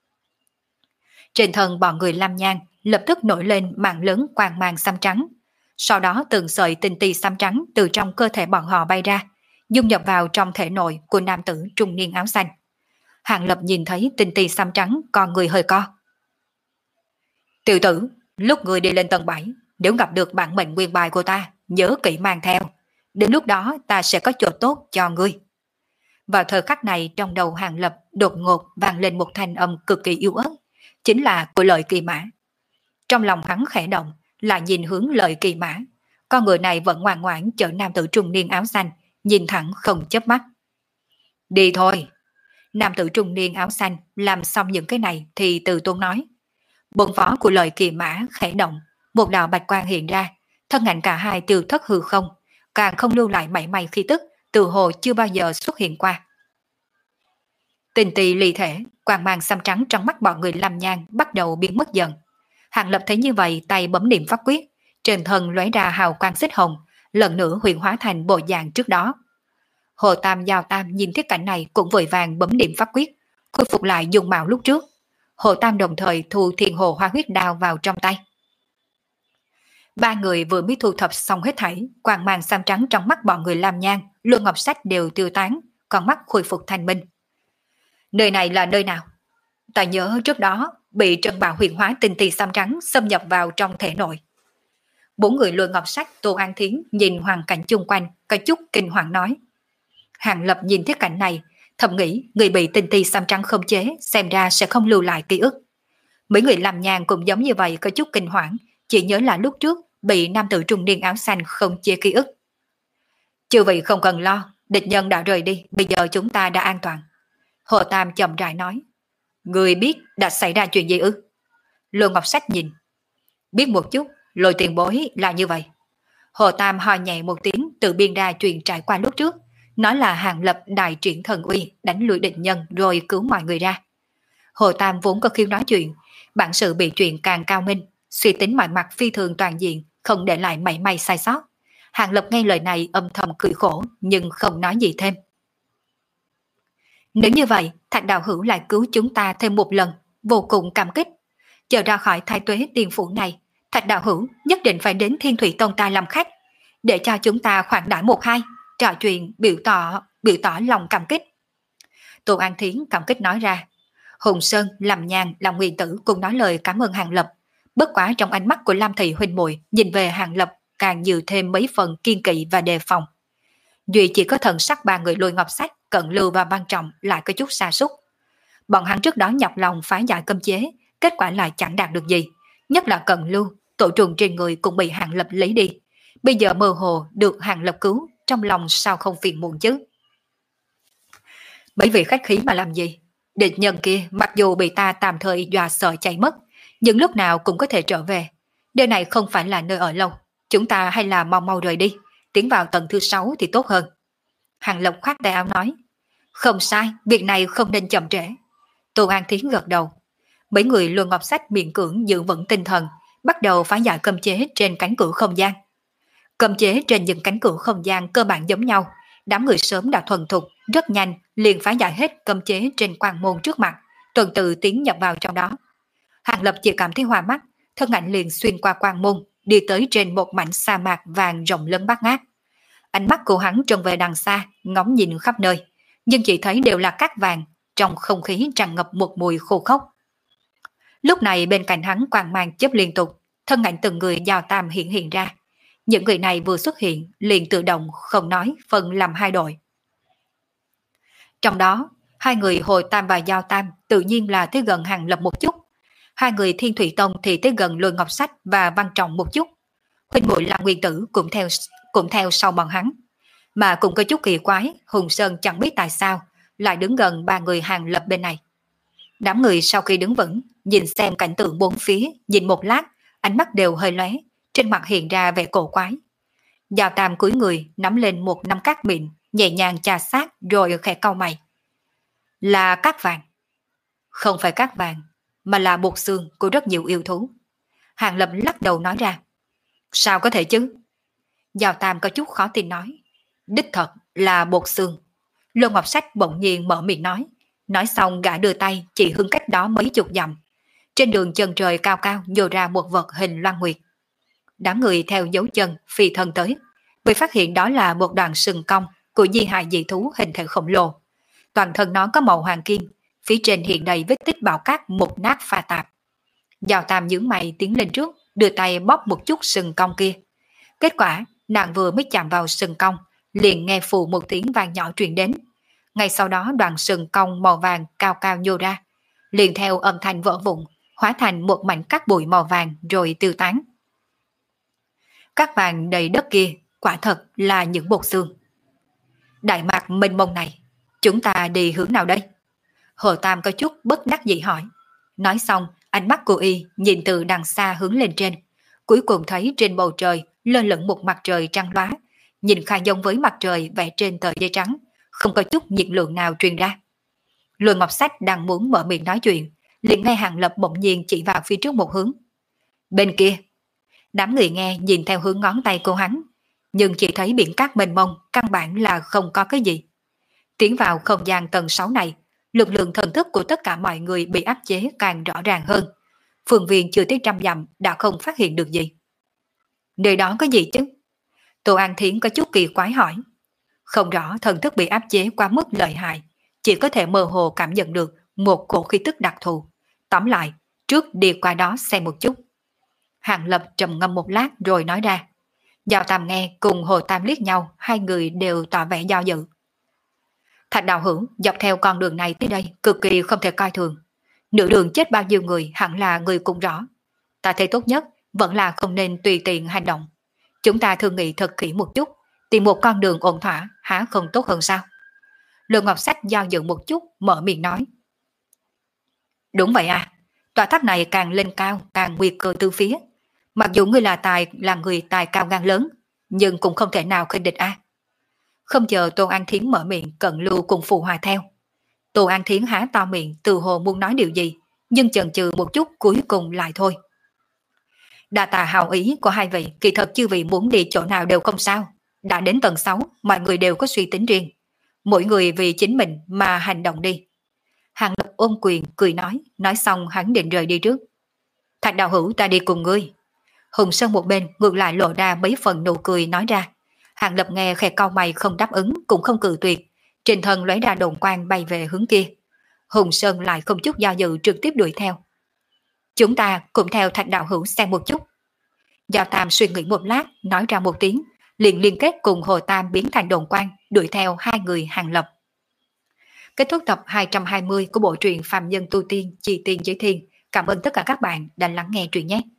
Trên thân bọn người làm nhang lập tức nổi lên mảng lớn quang mang xám trắng. Sau đó từng sợi tinh ti xám trắng từ trong cơ thể bọn họ bay ra, dung nhập vào trong thể nội của nam tử trung niên áo xanh. Hàng Lập nhìn thấy tinh ti xám trắng, con người hơi co. Tiểu tử, lúc người đi lên tầng bảy, nếu gặp được bản mệnh nguyên bài của ta, nhớ kỹ mang theo. Đến lúc đó ta sẽ có chỗ tốt cho ngươi. Vào thời khắc này trong đầu Hàng Lập đột ngột vang lên một thanh âm cực kỳ yếu ớt, chính là của Lợi Kỳ Mã. Trong lòng hắn khẽ động, lại nhìn hướng Lợi Kỳ Mã. Con người này vẫn ngoan ngoãn chở nam tử trung niên áo xanh, nhìn thẳng không chớp mắt. Đi thôi. Nam tử trung niên áo xanh làm xong những cái này thì từ tốn nói. Bồn phó của Lợi Kỳ Mã khẽ động, một đạo bạch quang hiện ra, thân ảnh cả hai tiêu thất hư không, càng không lưu lại mảy may khí tức, từ hồ chưa bao giờ xuất hiện qua. Tình tì ly thể, quang mang xám trắng trong mắt bọn người làm nhang bắt đầu biến mất dần. Hàng Lập thấy như vậy, tay bấm niệm pháp quyết, trên thân lóe ra hào quang xích hồng, lần nữa huyền hóa thành bộ dạng trước đó. Hồ Tam Giao Tam nhìn thấy cảnh này cũng vội vàng bấm điểm pháp quyết, khôi phục lại dung mạo lúc trước. Hồ Tam đồng thời thu thiên hồ hoa huyết đao vào trong tay. Ba người vừa mới thu thập xong hết thảy, quang mang xám trắng trong mắt bọn người Lam Nhan, Luân Ngọc Sách đều tiêu tán, con mắt khôi phục thanh minh. Nơi này là nơi nào? Ta nhớ trước đó bị Trần Bạo huyền hóa tinh tì xám trắng xâm nhập vào trong thể nội. Bốn người Luân Ngọc Sách, Tô An Thiến nhìn hoàn cảnh chung quanh, có chút kinh hoàng nói. Hàng Lập nhìn thấy cảnh này, thầm nghĩ người bị tinh tì xám trắng khống chế, xem ra sẽ không lưu lại ký ức. Mấy người Lam Nhan cũng giống như vậy, có chút kinh hoàng, chỉ nhớ là lúc trước bị nam tử trung niên áo xanh không chế ký ức. Chư vị không cần lo, địch nhân đã rời đi, bây giờ chúng ta đã an toàn. Hồ Tam chậm rãi nói. Người biết đã xảy ra chuyện gì ư? Luân Ngọc Sách nhìn. Biết một chút, Lôi tiền bối là như vậy. Hồ Tam ho nhẹ một tiếng tự biên ra chuyện trải qua lúc trước, nói là Hàng Lập đại triển thần uy, đánh lùi địch nhân rồi cứu mọi người ra. Hồ Tam vốn có khiếu nói chuyện, bản sự bị chuyện càng cao minh, suy tính mọi mặt phi thường toàn diện, không để lại mảy may sai sót. Hàng Lập nghe lời này âm thầm cười khổ, nhưng không nói gì thêm. Nếu như vậy, Thạch đạo hữu lại cứu chúng ta thêm một lần, vô cùng cảm kích. Chờ ra khỏi Thái Tuế Tiên phủ này, Thạch đạo hữu nhất định phải đến Thiên Thủy Tông ta làm khách, để cho chúng ta khoản đãi một hai, trò chuyện biểu tỏ biểu tỏ lòng cảm kích. Tô An Thiến cảm kích nói ra. Hùng Sơn, Lâm Nhan, Long Nguyên Tử cùng nói lời cảm ơn Hàng Lập. Bất quá trong ánh mắt của Lam Thị huynh muội nhìn về Hàng Lập càng nhiều thêm mấy phần kiên kỵ và đề phòng. Duy chỉ có thần sắc ba người Lôi Ngọc Sách, Cận Lưu và Văn Trọng lại có chút sa sút. Bọn hắn trước đó nhọc lòng phá giải cấm chế, kết quả lại chẳng đạt được gì. Nhất là Cận Lưu, tổ trùng trên người cũng bị Hàng Lập lấy đi. Bây giờ mơ hồ được Hàng Lập cứu, trong lòng sao không phiền muộn chứ? Mấy vị khách khí mà làm gì? Địch nhân kia mặc dù bị ta tạm thời dọa sợ chạy mất, nhưng lúc nào cũng có thể trở về. Nơi này không phải là nơi ở lâu, chúng ta hay là mau mau rời đi, tiến vào tầng thứ sáu thì tốt hơn. Hàng Lập khoát tay áo nói. Không sai, việc này không nên chậm trễ. Tô An Thiến gật đầu. Mấy người Luân Ngọc Sách miễn cưỡng giữ vững tinh thần, bắt đầu phá giải cấm chế trên cánh cửa không gian. Cấm chế trên những cánh cửa không gian cơ bản giống nhau, đám người sớm đã thuần thục, rất nhanh liền phá giải hết cấm chế trên quan môn trước mặt, tuần tự tiến nhập vào trong đó. Hàng Lập chỉ cảm thấy hoa mắt, thân ảnh liền xuyên qua quan môn, đi tới trên một mảnh sa mạc vàng rộng lớn bát ngát. Ánh mắt của hắn trông về đằng xa, ngóng nhìn khắp nơi, nhưng chỉ thấy đều là cát vàng, trong không khí tràn ngập một mùi khô khốc. Lúc này bên cạnh hắn quang mang chớp liên tục, thân ảnh từng người giao tam hiện hiện ra. Những người này vừa xuất hiện liền tự động không nói phân làm hai đội. Trong đó, hai người Hồ Tam và Giao Tam tự nhiên là tới gần Hàng Lập một chút. Hai người Thiên Thủy Tông thì tới gần Lôi Ngọc Sách và Văn Trọng một chút. Huynh muội Lam Nguyên Tử cũng theo cũng theo sau bọn hắn. Mà cũng có chút kỳ quái, Hùng Sơn chẳng biết tại sao lại đứng gần ba người Hàng Lập bên này. Đám người sau khi đứng vững, nhìn xem cảnh tượng bốn phía, nhìn một lát, ánh mắt đều hơi lóe, trên mặt hiện ra vẻ cổ quái. Giao Tam cúi người nắm lên một nắm cát mịn, nhẹ nhàng chà sát rồi khẽ cau mày. Là cát vàng. Không phải cát vàng, mà là bột xương của rất nhiều yêu thú. Hàng Lập lắc đầu nói ra. Sao có thể chứ? Giao Tam có chút khó tin nói. Đích thật là bột xương. Lô Ngọc Sách bỗng nhiên mở miệng nói. Nói xong gã đưa tay chỉ hướng cách đó mấy chục dặm. Trên đường chân trời cao cao nhô ra một vật hình loan nguyệt. Đám người theo dấu chân phi thân tới, mới phát hiện đó là một đoàn sừng cong của di hài dị thú hình thể khổng lồ. Toàn thân nó có màu hoàng kim, phía trên hiện đầy vết tích bão cát mục nát pha tạp. Giao Tam nhướng mày tiến lên trước, đưa tay bóp một chút sừng cong kia. Kết quả, nàng vừa mới chạm vào sừng cong, liền nghe phù một tiếng vang nhỏ truyền đến. Ngay sau đó đoàn sừng cong màu vàng cao cao nhô ra, liền theo âm thanh vỡ vụn, hóa thành một mảnh cát bụi màu vàng rồi tiêu tán. Cát vàng đầy đất kia, quả thật là những bột xương. Đại mạc mênh mông này, chúng ta đi hướng nào đây? Hồ Tam có chút bất đắc dĩ hỏi. Nói xong, ánh mắt của y nhìn từ đằng xa hướng lên trên, cuối cùng thấy trên bầu trời lơ lửng một mặt trời trắng lóa, nhìn khá giống với mặt trời vẽ trên tờ giấy trắng, không có chút nhiệt lượng nào truyền ra. Lôi Ngọc Sách đang muốn mở miệng nói chuyện, liền nghe Hàng Lập bỗng nhiên chỉ vào phía trước một hướng. Bên kia. Đám người nghe nhìn theo hướng ngón tay của hắn, nhưng chỉ thấy biển cát mênh mông, căn bản là không có cái gì. Tiến vào không gian tầng sáu này, lực lượng thần thức của tất cả mọi người bị áp chế càng rõ ràng hơn. Phương viên chưa tới trăm dặm đã không phát hiện được gì. Nơi đó có gì chứ? Tô An Thiến có chút kỳ quái hỏi. Không rõ thần thức bị áp chế quá mức lợi hại, chỉ có thể mơ hồ cảm nhận được một cổ khí tức đặc thù. Tóm lại, trước đi qua đó xem một chút. Hàng Lập trầm ngâm một lát rồi nói ra. Giao Tam nghe cùng Hồ Tam liếc nhau, hai người đều tỏ vẻ do dự. Thạch đạo hữu dọc theo con đường này tới đây cực kỳ không thể coi thường. Nửa đường chết bao nhiêu người hẳn là người cũng rõ. Ta thấy tốt nhất vẫn là không nên tùy tiện hành động. Chúng ta thương nghị thật kỹ một chút, tìm một con đường ổn thỏa há không tốt hơn sao? Lương Ngọc Sách do dự một chút, mở miệng nói. Đúng vậy à, tòa tháp này càng lên cao càng nguy cơ từ phía. Mặc dù ngươi là tài là người tài cao gan lớn, nhưng cũng không thể nào khinh địch a. À. Không chờ Tô An Thiến mở miệng, Cận Lưu cùng phụ hòa theo. Tô An Thiến há to miệng từ hồ muốn nói điều gì, nhưng chần chừ một chút cuối cùng lại thôi. Đa tà hào ý của hai vị, kỳ thật chư vị muốn đi chỗ nào đều không sao. Đã đến tầng sáu, mọi người đều có suy tính riêng. Mỗi người vì chính mình mà hành động đi. Hàng Lập ôm quyền cười nói, nói xong hắn định rời đi trước. Thạch đạo hữu ta đi cùng ngươi. Hùng Sơn một bên ngược lại lộ ra mấy phần nụ cười nói ra. Hàng Lập nghe khẽ cau mày không đáp ứng cũng không cự tuyệt. Trên thân lóe ra đồn quang bay về hướng kia. Hùng Sơn lại không chút do dự trực tiếp đuổi theo. Chúng ta cũng theo Thạch đạo hữu xem một chút. Giao Tam suy nghĩ một lát, nói ra một tiếng, liền liên kết cùng Hồ Tam biến thành đồn quang, đuổi theo hai người Hàng Lập. Kết thúc tập hai trăm hai mươi của bộ truyện Phàm Nhân Tu Tiên Chi Tiên Giới Thiên. Cảm ơn tất cả các bạn đã lắng nghe truyện nhé.